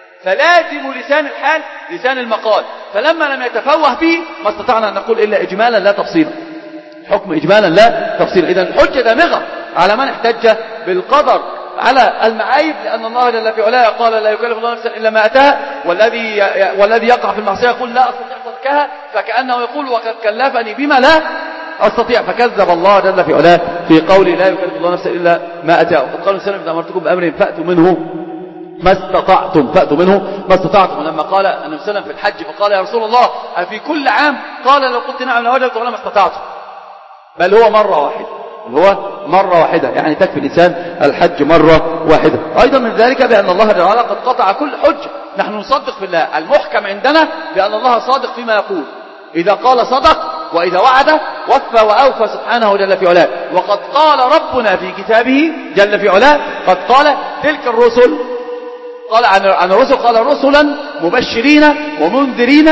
فلازم لسان الحال لسان المقال. فلما لم يتفوه به ما استطعنا أن نقول إلا إجمالا لا تفصيلا. الحكم إجمالا لا تفصيلا. إذن الحجة دامغة على من احتج بالقدر على المعايب لأن الله جل في علاه قال لا يكلف الله نفسا إلا ما أتاها. والذي والذي يقع في المعصية يقول لا أستطيع تركها فكأنه يقول وقد كلفني بما لا أستطيع. فكذب الله جل في علاه في قوله لا يكلف الله نفسا إلا ما أتاها. وقد قال السلام إذا أمرتكم بأمر فأتوا منه ما استطعتم فأتوا منه ما استطعتم. ولما قال النبي صلى الله عليه وسلم في الحج فقال يا رسول الله أفي كل عام؟ قال لو قلت نعم لوجدت ولا ما استطعتم. بل هو مرة واحدة هو مرة واحدة يعني تكفي الإنسان الحج مرة واحدة. أيضا من ذلك بأن الله جل وعلا قد قطع كل حجة. نحن نصدق في الله. المحكم عندنا بأن الله صادق فيما يقول. إذا قال صدق وإذا وعد وفى وأوفى سبحانه جل في علاه. وقد قال ربنا في كتابه جل في علاه قد قال تلك الرسل قال عن عن الرسل قال رسلا مبشرين ومنذرين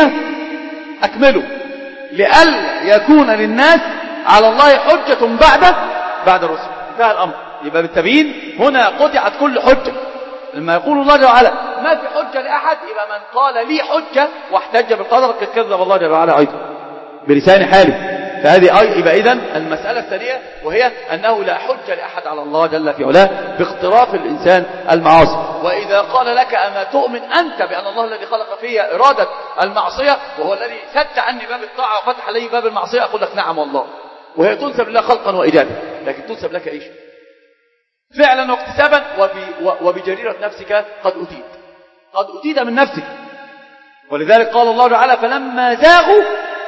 أكملوا لئلا يكون للناس على الله حجة بعد بعد الرسل. انتهى الأمر. يبقى بالتبيين هنا قطعت كل حجة. لما يقول الله جل وعلا ما في حجة لأحد يبقى من قال لي حجة واحتج بالقدر قد كذب الله جل وعلا أيضا بلسان حاله. فهذه أي يبقى إذن المسألة الثانية وهي أنه لا حجة لأحد على الله جل في علاه باقتراف الإنسان المعاصي. وإذا قال لك أما تؤمن أنت بأن الله الذي خلق فيه إرادة المعصية وهو الذي سد عني باب الطاعة وفتح لي باب المعصية أقول لك نعم والله. وهي تنسب لله خلقا وإيجادا لكن تنسب لك إيش فعلا واكتسابا وبجريرة نفسك قد أتيت قد أتيت من نفسك. ولذلك قال الله تعالى فلما زاغوا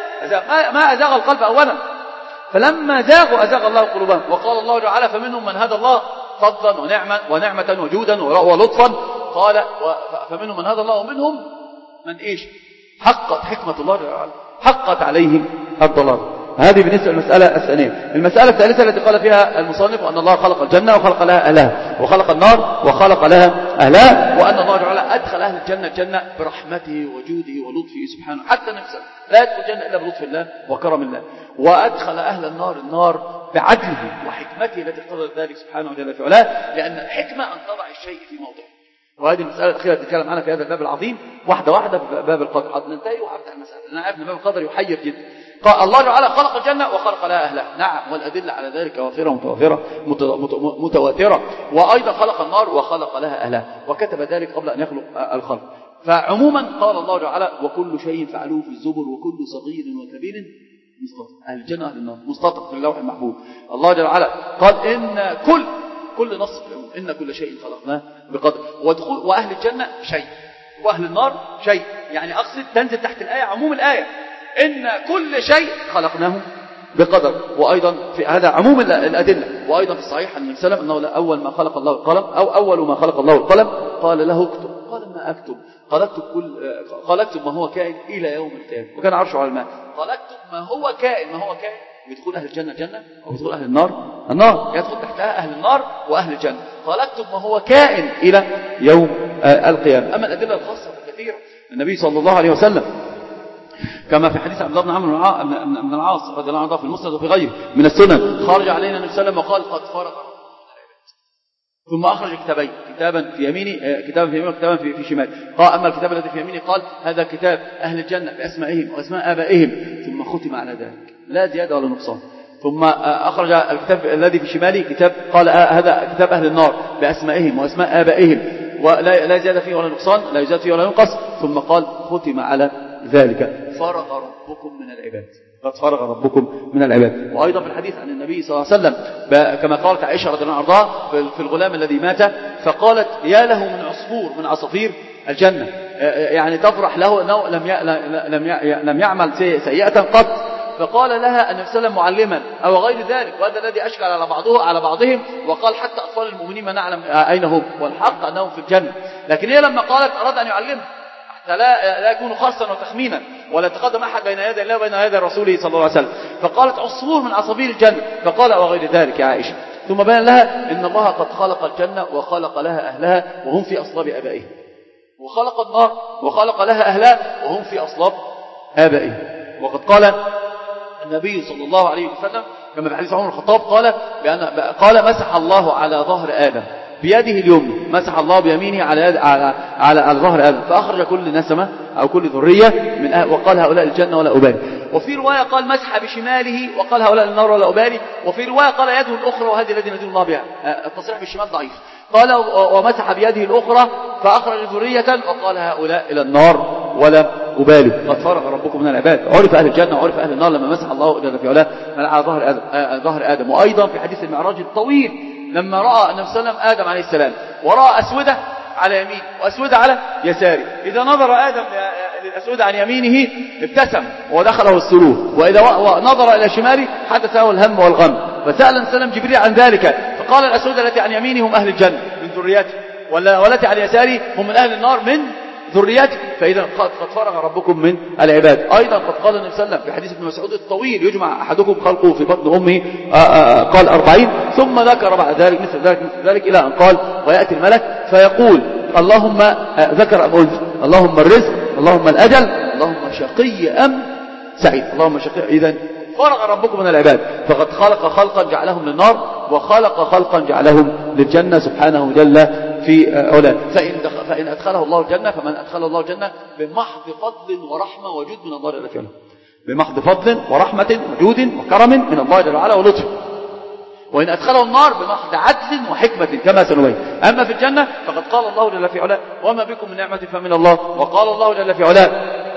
ما أزاغ القلب أولا فلما زاغوا أزاغ الله قلوبهم. وقال الله تعالى فمنهم من هدى الله فضلا ونعمة ونعمة وجودا ولطفا. قال فمنهم من هدى الله ومنهم من إيش حقت حكمة الله تعالى حقت عليهم الضلال. هذه بالنسبة للمسألة الثانية. المسألة الثالثة التي قال فيها المصنف أن الله خلق الجنة وخلق لها أهلها وخلق النار وخلق لها أهلها وأن الله تعالى أدخل أهل الجنة الجنة برحمته وجوده ولطفه سبحانه. حتى نفسه لا يدخل الجنة إلا بلطف الله وكرم الله. وأدخل أهل النار النار بعدله وحكمته التي اقتضت ذلك سبحانه وتعالى في علاه، لأن الحكمة أن تضع الشيء في موضعه. وهذه المسألة الأخيرة نتكلم عنها في هذا الباب العظيم واحدة واحدة في باب القدر. قد ننتهي وأفتح المسألة. أنا عارف أن باب القدر يحير جدا. قال الله تعالى خلق الجنة وخلق لها أهلها، نعم، والأدلة على ذلك وافرة متوافرة متواترة. وأيضا خلق النار وخلق لها أهلها، وكتب ذلك قبل أن يخلق الخلق. فعموما قال الله تعالى وكل شيء فعلوه في الزبر وكل صغير وكبير مستطر. أهل الجنة أهل النار مستطر في اللوح المحفوظ. الله جل وعلا قال إن كل كل نص إن كل شيء خلقناه بقدر. ودخول وأهل الجنة شيء وأهل النار شيء، يعني أقصد تنزل تحت الآية عموم الآية إن كل شيء خلقناه بقدر. وأيضا في هذا عموم الأدلة. وأيضا في الصحيح عن النبي صلى الله عليه وسلم أنه أول ما خلق الله القلم أو أول ما خلق الله القلم قال له اكتب، قال ما أكتب؟ قال اكتب كل قال اكتب ما هو كائن إلى يوم القيامة، وكان عرشه على الماء. قال اكتب ما هو كائن، ما هو كائن يدخل أهل الجنة جنة أو يدخل أهل النار النار، يدخل تحتها أهل النار وأهل الجنة. قال اكتب ما هو كائن إلى يوم القيامة. أما الأدلة الخاصة فكثيرة. النبي صلى الله عليه وسلم كما في حديث عبد الله بن عمرو بن العاص رضي الله عنه في المسند وفي غيره من السنن، خرج علينا النبي صلى الله عليه وسلم وقال قد فرغ، ثم أخرج كتابين، كتابا في يميني كتابا في يمينه وكتابا في, في شمالي. قال أما الكتاب الذي في يميني قال هذا كتاب أهل الجنة بأسمائهم وأسماء آبائهم، ثم ختم على ذلك لا زيادة ولا نقصان. ثم أخرج الكتاب الذي في شمالي كتاب قال هذا كتاب أهل النار بأسمائهم وأسماء آبائهم ولا لا زيادة فيه ولا نقصان، لا يزاد فيه ولا ينقص. ثم قال ختم على ذلك فرغ ربكم من العباد، قد فرغ ربكم من العباد. وأيضا في الحديث عن النبي صلى الله عليه وسلم كما قالت عائشة رضي الله عنها في الغلام الذي مات فقالت يا له من عصفور من عصافير الجنة، يعني تفرح له أنه لم لم يعمل سيئة قط. فقال لها النبي صلى الله عليه وسلم معلما أو غير ذلك، وهذا الذي أشكل على بعضه على بعضهم، وقال حتى أطفال المؤمنين ما نعلم أين هم، والحق أنهم في الجنة. لكن هي لما قالت أراد أن يعلمها حتى لا لا يكون خاصا وتخمينا، ولا تقدم أحد بين يدي الله وبين يدي رسوله صلى الله عليه وسلم. فقالت عصفور من عصافير الجنة، فقال وغير ذلك يا عائشة. ثم بين لها إن الله قد خلق الجنة وخلق لها أهلها وهم في أصلاب آبائهم، وخلق النار وخلق لها أهلها وهم في أصلاب آبائهم. وقد قال النبي صلى الله عليه وسلم كما في حديث عمر الخطاب قال بأن قال مسح الله على ظهر آدم بيده اليمنى، مسح الله بيمينه على على على, على ظهر آدم، فأخرج كل نسمة أو كل ذرية من أهل، وقال هؤلاء الجنة ولا أبالي. وفي رواية قال مسح بشماله وقال هؤلاء النار ولا أبالي. وفي رواية قال يده الأخرى وهذه الذي ندين الله بها، التصريح بالشمال ضعيف. قال ومسح بيده الأخرى فأخرج ذرية وقال هؤلاء إلى النار ولا أبالي، قد فرغ ربكم من العباد. عرف أهل الجنة وعرف أهل النار لما مسح الله جل في علاه على ظهر آدم, ظهر آدم. وأيضا في حديث المعراج الطويل لما رأى النبي صلى الله عليه وسلم آدم عليه السلام ورأى أسودة على يمين وأسودة على يساره، إذا نظر آدم للأسودة عن يمينه ابتسم ودخله السرور، وإذا نظر إلى شماله حدثه الهم والغم. فسأل النبي صلى الله عليه وسلم جبريل عن ذلك فقال الأسودة التي عن يمينه هم أهل الجنة من ذريته، والتي عن يساره هم من أهل النار من ذريته. فإذا قد فرغ ربكم من العباد. أيضا قد قال النبي صلى الله عليه وسلم في حديث ابن مسعود الطويل يجمع أحدكم خلقه في بطن أمه قال أربعين، ثم ذكر بعد ذلك مثل ذلك مثل ذلك إلى أن قال ويأتي الملك فيقول اللهم ذكر أم أنثى، اللهم الرزق، اللهم الأجل، اللهم شقي أم سعيد، اللهم شقي. إذا فرغ ربكم من العباد، فقد خلق خلقا جعلهم للنار وخلق خلقا جعلهم للجنة سبحانه جل في علاه. فإن, فإن أدخله الله الجنة فمن أدخله الله الجنة بمحض فضل ورحمة وجود من الله جل وعلا، بمحض فضل ورحمة وجود وكرم من الله جل وعلا ولطف. وإن أدخله النار بمحض عدل وحكمة كما سنبين. أما في الجنة فقد قال الله جل في علاه وما بكم من نعمة فمن الله. وقال الله جل في علاه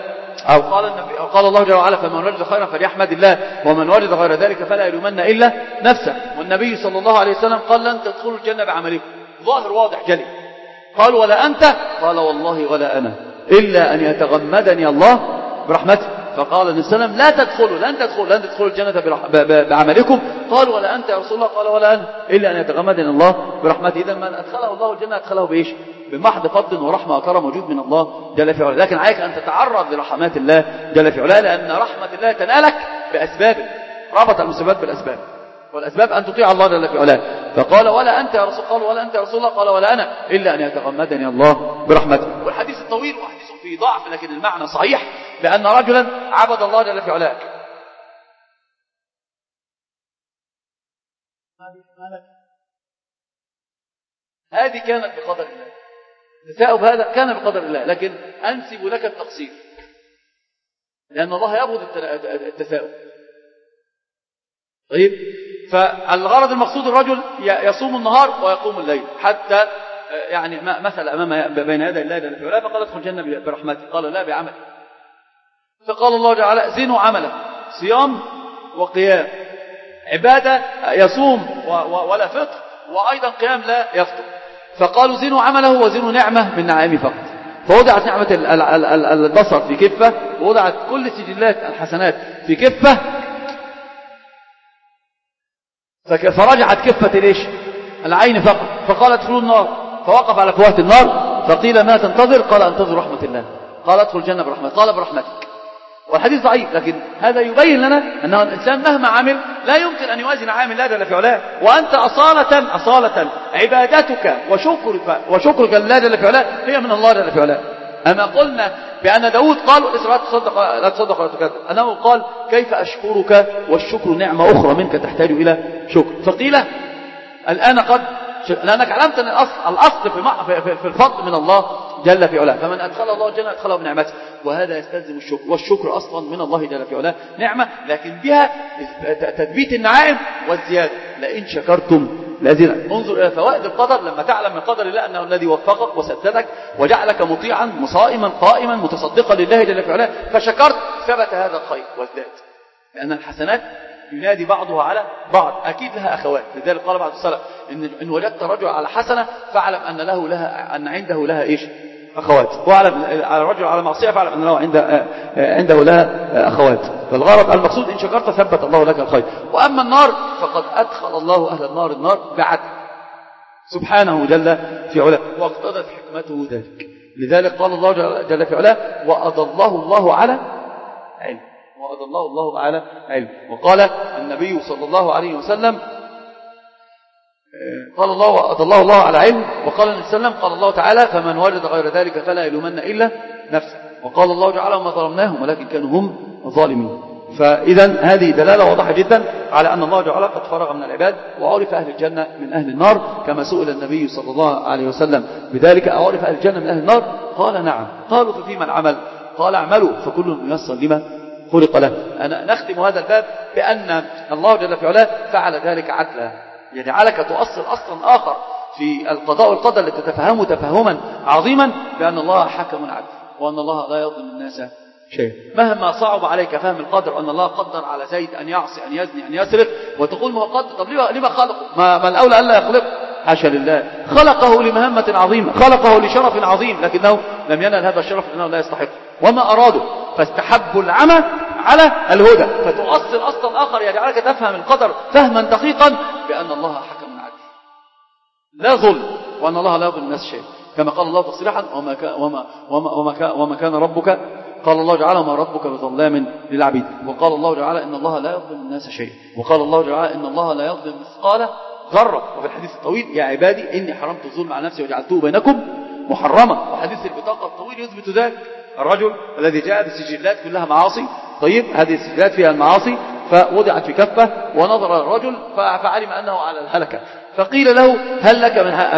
أو قال النبي أو قال الله جل وعلا فمن وجد خيرا فليحمد الله ومن وجد غير ذلك فلا يلومن إلا نفسه. والنبي صلى الله عليه وسلم قال لن تدخلوا الجنة بعملكم، ظاهر واضح جلي. قال ولا أنت؟ قال والله ولا أنا إلا أن يتغمدني الله برحمته. فقال النبي صلى الله عليه وسلم لا تدخلوا لن تدخلوا لن تدخلوا الجنة بعملكم. قال ولا أنت يا رسول الله؟ قال ولا أنا إلا أن يتغمدني الله برحمته. إذا من أدخله الله الجنة أدخله بإيش؟ بمحض فضل ورحمة وكرم وجود من الله جل في علاه. لكن عليك أن تتعرض لرحمات الله جل في علاه، لأن رحمة الله تنالك بأسباب، ربط المسببات بالأسباب، والأسباب أن تطيع الله جل في علاه. فقال ولا أنت يا رسول قال ولا أنت يا رسول الله؟ قال ولا أنا إلا أن يتغمدني الله برحمته. والحديث الطويل وحديث فيه ضعف لكن المعنى صحيح، لأن رجلا عبد الله جل في علاه هذه كانت بقدر الله. التثاؤب هذا كان بقدر الله، لكن أنسب لك التقصير، لأن الله يبغض التثاؤب. طيب، فالغرض المقصود الرجل يصوم النهار ويقوم الليل، حتى يعني مثل أمام بين يدي الله جل في علاه فقال ادخل الجنة برحمته، قال لا بعمل. فقال الله تعالى زنوا عمله، صيام وقيام، عبادة يصوم ولا فطر، وأيضا قيام لا يفطر. فقالوا زنوا عمله وزنوا نعمة من نعمه فقط. فوضعت نعمة البصر في كفة، ووضعت كل سجلات الحسنات في كفة، فرجعت كفة ليش العين فقط. فقال ادخلوا النار، فوقف على فوهة النار، فقيل ما تنتظر؟ قال انتظر رحمة الله. قال ادخل الجنة برحمة، قال برحمتك. والحديث ضعيف، لكن هذا يبين لنا أنه الإنسان مهما عمل لا يمكن أن يوازن عامل لا جل في علاه. وأنت أصالة أصالة عبادتك وشكرك وشكرك لله جل في علاه هي من الله جل في علاه. أما قلنا بأن داود قال لا تصدق لا تصدق ولا تكذب، أنه قال كيف أشكرك والشكر نعمة أخرى منك تحتاج إلى شكر. فقيل الآن قد لأنك علمت أن الأصل, الأصل في, في, في الفضل من الله جل في علاه، فمن أدخل الله الجنة أدخله بنعمته، وهذا يستلزم الشكر. والشكر أصلا من الله جل في علاه نعمة، لكن بها تثبيت النعائم والزيادة. لئن شكرتم لازلك. انظر إلى فوائد القدر لما تعلم من قدر الله أنه الذي وفقك وسددك وجعلك مطيعا مصائما قائما متصدقا لله جل في علاه، فشكرت ثبت هذا الخير وازداد. لأن الحسنات ينادي بعضها على بعض، أكيد لها أخوات. لذلك قال بعض السلف إن, إن وجدت رجل على حسنة فاعلم أن له لها أن عنده لها إيش أخوات، واعلم على الرجل على معصية فاعلم أن له عنده عنده لها أخوات. فالغرض المقصود إن شكرت ثبت الله لك الخير. وأما النار فقد أدخل الله أهل النار النار بعدل سبحانه جل في علاه، واقتضت حكمته ذلك. لذلك قال الله جل في علاه وأضله الله على علم، وأضله الله على علم. وقال النبي صلى الله عليه وسلم قال الله وأضله الله على علم. وقال النبي صلى الله عليه وسلم قال الله تعالى فمن وجد غير ذلك فلا يلومن إلا نفسه. وقال الله تعالى وما ظلمناهم ولكن كانوا هم الظالمين. فإذا هذه دلالة واضحة جدا على أن الله تعالى قد فرغ من العباد، وعرف أهل الجنة من أهل النار، كما سئل النبي صلى الله عليه وسلم بذلك أعرف أهل الجنة من أهل النار؟ قال نعم. قالوا ففيما العمل؟ قال اعملوا فكل ميسر لما خلق له. أنا نختم هذا الباب بأن الله جل في علاه فعل ذلك عدلا، يجعلك تؤصل أصلا آخر في القضاء والقدر لتتفهموا تفهما عظيما بأن الله حكم عدل، وأن الله لا يظلم الناس شيء. مهما صعب عليك فهم القدر أن الله قدر على زيد أن يعصي أن يزني أن يسرق، وتقول ما هو قدر، طب لما خلقه؟ ما, ما الأولى ألا يخلقه؟ حاشا لله، خلقه لمهمة عظيمة، خلقه لشرف عظيم، لكنه لم ينال هذا الشرف لأنه لا يستحق وما أراده، فاستحبوا العمى على الهدى. فتؤصل أصلا آخر يجعلك تفهم القدر فهما دقيقا بأن الله حكم عدل لا ظلم، وأن الله لا يظلم الناس شيء، كما قال الله تصريحا وما كان, وما وما وما كان, وما كان ربك قال الله تعالى وما ربك بظلام للعبيد. وقال الله تعالى إن الله لا يظلم الناس شيء. وقال الله تعالى إن الله لا يظلم مثقال ذرة. وفي الحديث الطويل يا عبادي إني حرمت الظلم على نفسي وجعلته بينكم محرما. وحديث البطاقة الطويل يثبت ذلك. الرجل الذي جاء بسجلات كلها معاصي، طيب هذه السجلات فيها المعاصي، فوضعت في كفة ونظر الرجل فعلم أنه على الهلكة، فقيل له هل لك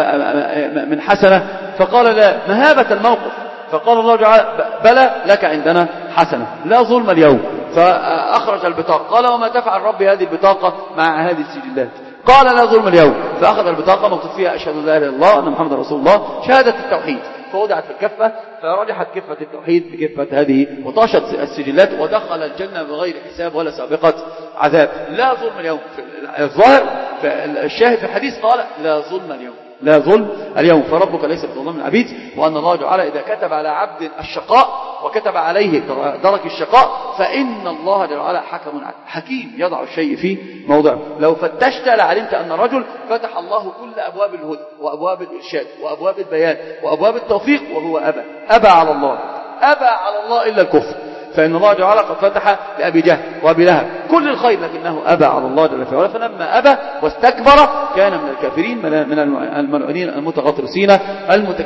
من من حسنة؟ فقال لا، مهابة الموقف. فقال الله تعالى بلى لك عندنا حسنة لا ظلم اليوم. فأخرج البطاقة، قال وما تفعل ربي هذه البطاقة مع هذه السجلات؟ قال لا ظلم اليوم. فأخذ البطاقة مكتوب فيها أشهد أن لا إله إلا الله وأن محمد رسول الله، شهادة التوحيد، فوضعت في الكفة، فرجحت كفة التوحيد بكفة هذه وطاشت السجلات ودخل الجنة بغير حساب ولا سابقة عذاب. لا ظلم اليوم. في الظاهر الشاهد في الحديث قال لا ظلم اليوم، لا ظلم اليوم، فربك ليس بظلام العبيد. وأن الله تعالى إذا كتب على عبد الشقاء وكتب عليه درك الشقاء فإن الله تعالى حكم حكيم يضع الشيء في موضعه. لو فتشت لعلمت أن رجل فتح الله كل أبواب الهدى وأبواب الإرشاد وأبواب البيان وأبواب التوفيق وهو أبى أبى على الله أبى على الله إلا الكفر. فإن الله تعالى قد فتح لأبي جهل وأبي لهب كل الخير لكنه أبى على الله جل وعلا. فلما أبى واستكبر كان من الكافرين من الملعونين المتغطرسين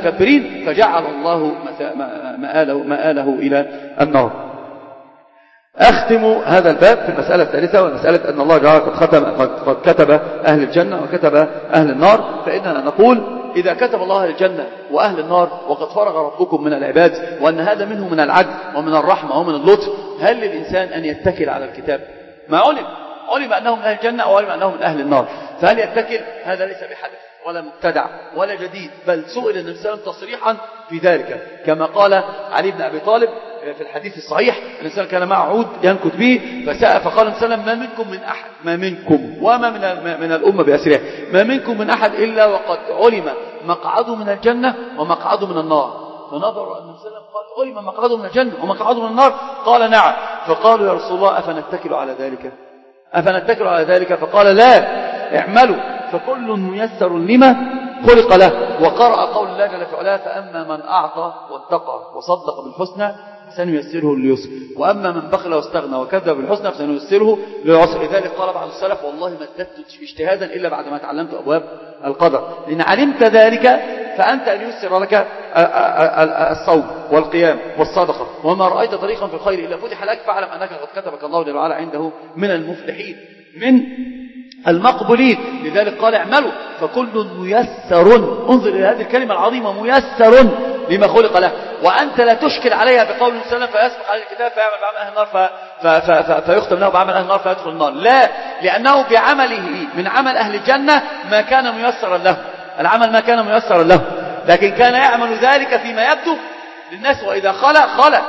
المتكبرين، فجعل الله مآله, مآله إلى النار. أختم هذا الباب في المسألة الثالثة، والمسألة أن الله تعالى قد, ختم قد كتب أهل الجنة وكتب أهل النار. فإننا نقول إذا كتب الله أهل الجنة وأهل النار وقد فرغ ربكم من العباد، وأن هذا منه من العدل ومن الرحمة ومن اللطف، هل للإنسان أن يتكل على الكتاب؟ ما علم علم أنه من أهل الجنة أو علم أنه من أهل النار، فهل يتكل؟ هذا ليس بحدث ولا مبتدع ولا جديد، بل سئل النبي صلى الله عليه وسلم تصريحا في ذلك، كما قال علي بن أبي طالب في الحديث الصحيح: الإنسان كان معه عود ينكت به فسأل فقال النبي صلى الله عليه وسلم: ما منكم من أحد، ما منكم وما من من الأمة بأسرها، ما منكم من أحد إلا وقد علم مقعده من الجنة ومقعده من النار. فنظر النبي صلى الله عليه وسلم قال: علم مقعده من الجنة ومقعده من النار؟ قال: نعم. فقالوا: يا رسول الله أفنتكل على ذلك أفنتكل على ذلك فقال: لا، اعملوا فكل ميسر لما خلق له. وقرأ قول الله جل في علاه: فأما من أعطى واتقى وصدق بالحسنى فسنيسره لليسر، وأما من بخل واستغنى وكذب بالحسنى فسنيسره للعسر. لذلك قال بعض السلف: والله ما ازددت اجتهادا إلا بعد ما تعلمت أبواب القدر. إن علمت ذلك فأنت أن يسر لك الصوم والقيام والصدقة، وما رأيت طريقا في الخير إلا فتح لك، فاعلم أنك قد كتبك الله جل وعلا عنده من المفلحين من المقبولين. لذلك قال: اعملوا فكل ميسر. انظر إلى هذه الكلمة العظيمة: ميسر لما خلق له. وأنت لا تشكل عليها بقول النبي صلى الله عليه وسلم: فيسبق عليه الكتاب فيعمل بعمل أهل النار فيختم له بعمل أهل النار فيدخل النار. لا، لأنه بعمله من عمل أهل الجنة ما كان ميسرا له، العمل ما كان ميسرا له، لكن كان يعمل ذلك فيما يبدو للناس، وإذا خلق خلق.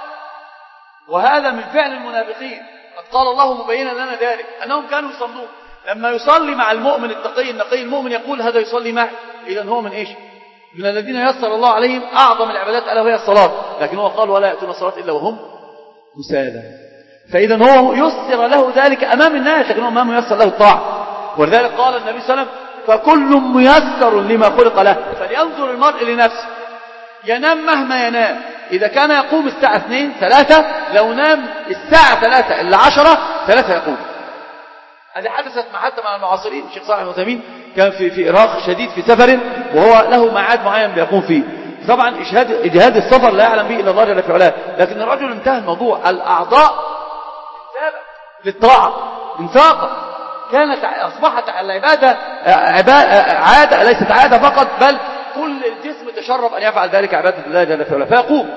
وهذا من فعل المنافقين، قد قال الله مبينا لنا ذلك، أنهم كانوا يصلون. لما يصلي مع المؤمن التقي النقي، المؤمن يقول: هذا يصلي معي، إذن هو من إيش؟ من الذين يسر الله عليهم أعظم العبادات ألا وهي الصلاة. لكن هو قال: ولا يأتون الصلاة إلا وهم كسالى. فإذا هو يسر له ذلك أمام الناس، لكن هو ما ميسر له الطاعة. ولذلك قال النبي صلى الله عليه وسلم: فكل ميسر لما خلق له. فلينظر المرء لنفسه، ينام مهما ينام، إذا كان يقوم الساعة اثنين ثلاثة، لو نام الساعة ثلاثة إلا عشرة ثلاثة يقوم. هذه حدثت مع حتى مع المعاصرين. الشيخ صالح المثيمين كان في في إرهاق شديد في سفر، وهو له ميعاد معين بيقوم فيه. طبعا إجهاد إجهاد السفر لا يعلم به إلا الله جل في علاه، لكن الرجل انتهى الموضوع، الأعضاء انتابت للطاعة انفاقا، كانت أصبحت العبادة عادة، ليست عادة فقط، بل كل الجسم تشرب أن يفعل ذلك عبادة الله جل في علاه فيقوم.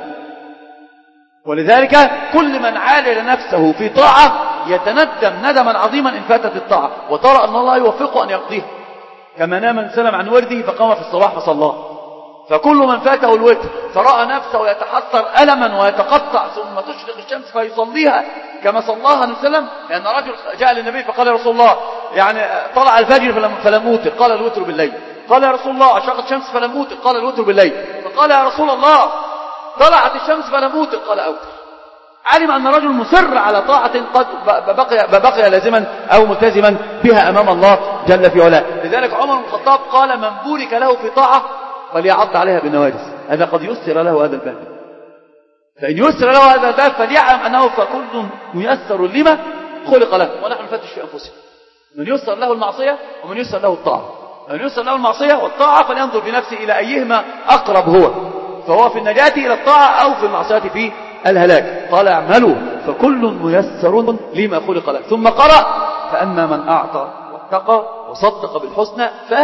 ولذلك كل من عالج نفسه في طاعة يتندم ندما عظيما إن فاتت الطاعة، وترى أن الله يوفقه أن يقضيها. كما نام من سلم عن ورده فقام في الصباح فصلاه. فكل من فاته الوتر فرأى نفسه يتحسر ألما ويتقطع ثم تشرق الشمس فيصليها كما صلاها النبي صلى الله عليه وسلم، لأن رجل جاء للنبي فقال: يا رسول الله، يعني طلع الفجر فلم, فلم أوتر، قال: الوتر بالليل. قال: يا رسول الله، أشرقت الشمس فلم أوتر، قال: الوتر بالليل. فقال: يا رسول الله، طلعت الشمس فلم أوتر، قال: أوتر. علم أن رجل مسر على طاعة قد بقي, بقي لازما أو ملتزما بها أمام الله جل في علاه. لذلك عمر بن الخطاب قال: من بورك له في طاعة فليعض عليها بالنواجذ، هذا قد يسر له هذا الباب. فإن يسر له هذا الباب فليعلم أنه فكل ميسر لما خلق له. ونحن نفتش في أنفسنا، من يسر له المعصية ومن يسر له الطاعة. من يسر له المعصية والطاعة فلينظر بنفسه إلى أيهما أقرب هو، فهو في النجاة إلى الطاعة أو في المعصية في الهلاك. قال: اعملوا فكل ميسر لما خلق له. ثم قرأ: فأما من أعطى واتقى وصدق بالحسنى ف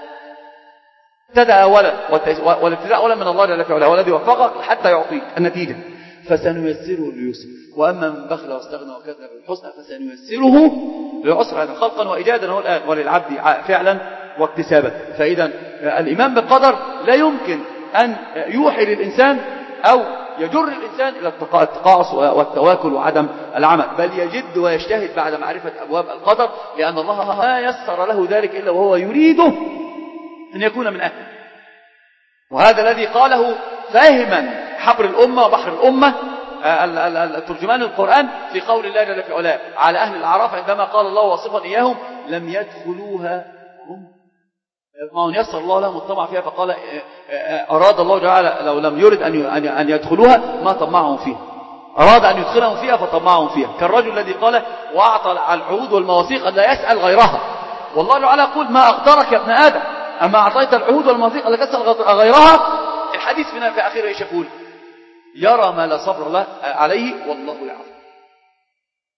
ابتدأ أولا، والابتداء أولا من الله جل في علاه، والذي وفقك حتى يعطيك النتيجة. فسنيسره لليسر، وأما من بخل واستغنى وكذب بالحسنى فسنيسره للعسر. هذا خلقا وإيجادا هو الآن، وللعبد فعلا واكتسابا. فإذا الإيمان بالقدر لا يمكن أن يوحي للإنسان أو يجر الإنسان إلى التقاعس والتواكل وعدم العمل، بل يجد ويجتهد بعد معرفة أبواب القدر، لأن الله لا يسر له ذلك إلا وهو يريده أن يكون من أهله. وهذا الذي قاله فاهما حبر الأمة وبحر الأمة ترجمان القرآن في قول الله جل في علاه على أهل الأعراف، عندما قال الله واصفا إياهم: لم يدخلوها هم ما يسر الله لهم الطمع فيها. فقال: أراد الله تعالى لو لم يرد أن يدخلوها ما طمعهم فيها، أراد أن يدخلهم فيها فطمعهم فيها. كالرجل الذي قال وأعطى على العهود والمواثيق أن لا يسأل غيرها، والله تعالى يقول: ما أقدرك يا ابن آدم، أما أعطيت العهود والمواثيق أن لا تسأل غيرها. الحديث في آخره إيش يقول؟ يرى ما لا صبر له عليه والله يعلم.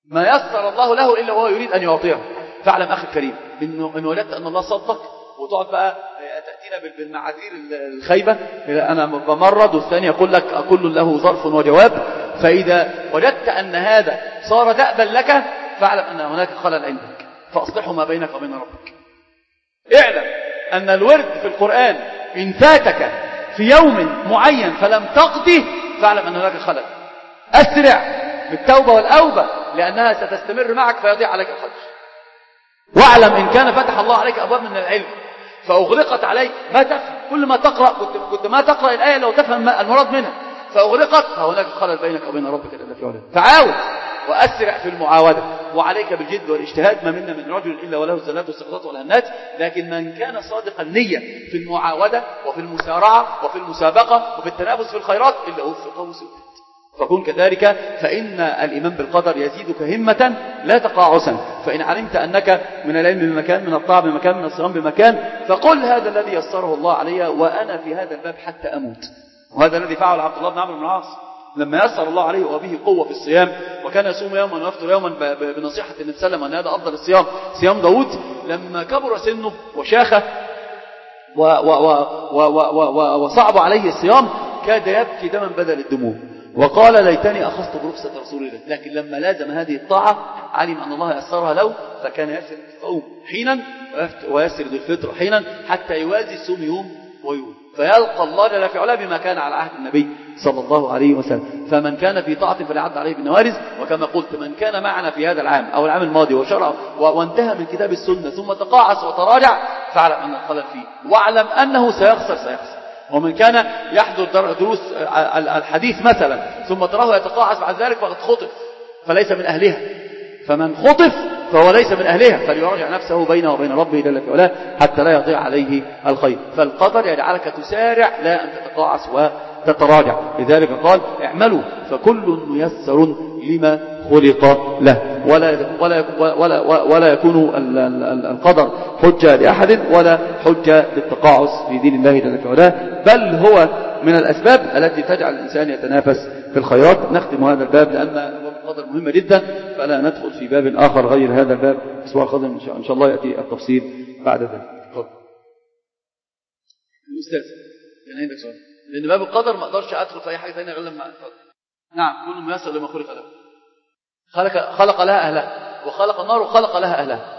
ما يسر الله له إلا وهو يريد أن يعطيه. فاعلم أخي الكريم إنه إن وجدت أن الله صدق وتقعد بقى تأتينا بالمعاذير الخيبة، أنا بمرض والثاني يقول لك كل له ظرف وجواب. فإذا وجدت أن هذا صار دأبا لك فاعلم أن هناك خلل عندك، فأصلحوا ما بينك وبين ربك. اعلم أن الورد في القرآن إن فاتك في يوم معين فلم تقضه فاعلم أن هناك خلل. أسرع بالتوبة والأوبة لأنها ستستمر معك فيضيع عليك الخير. واعلم إن كان فتح الله عليك أبواب من العلم فأغلقت عليك ما تفهم، كل ما تقرأ كنت, كنت ما تقرأ الآية لو تفهم المراد منها فأغلقت، فهناك خلل بينك وبين ربك جل في علاه. فعاود وأسرع في المعاودة، وعليك بالجد والاجتهاد. ما منا من رجل إلا وله الزلات والسقطات والهنات، لكن من كان صادق النية في المعاودة وفي المسارعة وفي المسابقة وفي التنافس في الخيرات إلا وفقه وسدد. فكن كذلك، فإن الإيمان بالقدر يزيدك همة لا تقاعسا. فإن علمت أنك من العلم بمكان، من الطاعة بمكان، من الصيام بمكان، فقل هذا الذي يسره الله علي وأنا في هذا الباب حتى أموت. وهذا الذي فعل عبد الله بن عمرو بن العاص لما يسر الله عليه وبه قوة في الصيام، وكان يصوم يوما ويفطر يوما بنصيحة النبي صلى الله عليه وسلم أن هذا أفضل الصيام صيام داود. لما كبر سنه وشاخه وصعب عليه الصيام كاد يبكي دما بدل الدموع، وقال ليتني أخذت برخصة رسول الله. لكن لما لازم هذه الطاعة علم أن الله يسرها له، فكان يسرد الصوم حينا ويسرد الفطر حينا حتى يوازي الصوم يوم ويوم، فيلقى الله جل في علاه بما كان على عهد النبي صلى الله عليه وسلم. فمن كان في طاعة فليعد عليه بالنوارز. وكما قلت من كان معنا في هذا العام أو العام الماضي وشرع وانتهى من كتاب السنة ثم تقاعس وتراجع فاعلم أن الخلل فيه، واعلم أنه سيخسر سيخسر. ومن كان يحضر دروس الحديث مثلا ثم تراه يتقاعس بعد ذلك فقد خطف فليس من أهلها. فمن خطف فهو ليس من أهلها، فليراجع نفسه بينه وبين ربه جل في علاه حتى لا يضيع عليه الخير. فالقدر يجعلك تسارع لا أن تتقاعس وتتراجع. لذلك قال اعملوا فكل ميسر لما خلق له، ولا ولا ولا ولا يكون القدر حجة لأحد ولا حجة للتقاعس في دين الله جل في علاه، بل هو من الأسباب التي تجعل الإنسان يتنافس في الخيرات. نختم هذا الباب لأن القدر مهمة جدا، فلا ندخل في باب آخر غير هذا الباب. الأسبوع القادم إن شاء الله يأتي التفصيل بعد ذلك. الأستاذ يعني عندك سؤال، لأن باب القدر ما أقدرش أدخل في أي حاجة ثانية غير لما أتفضل. نعم، كل ميسر لما خلق له. خلق خلق لها أهلها، وخلق النار وخلق لها أهلها.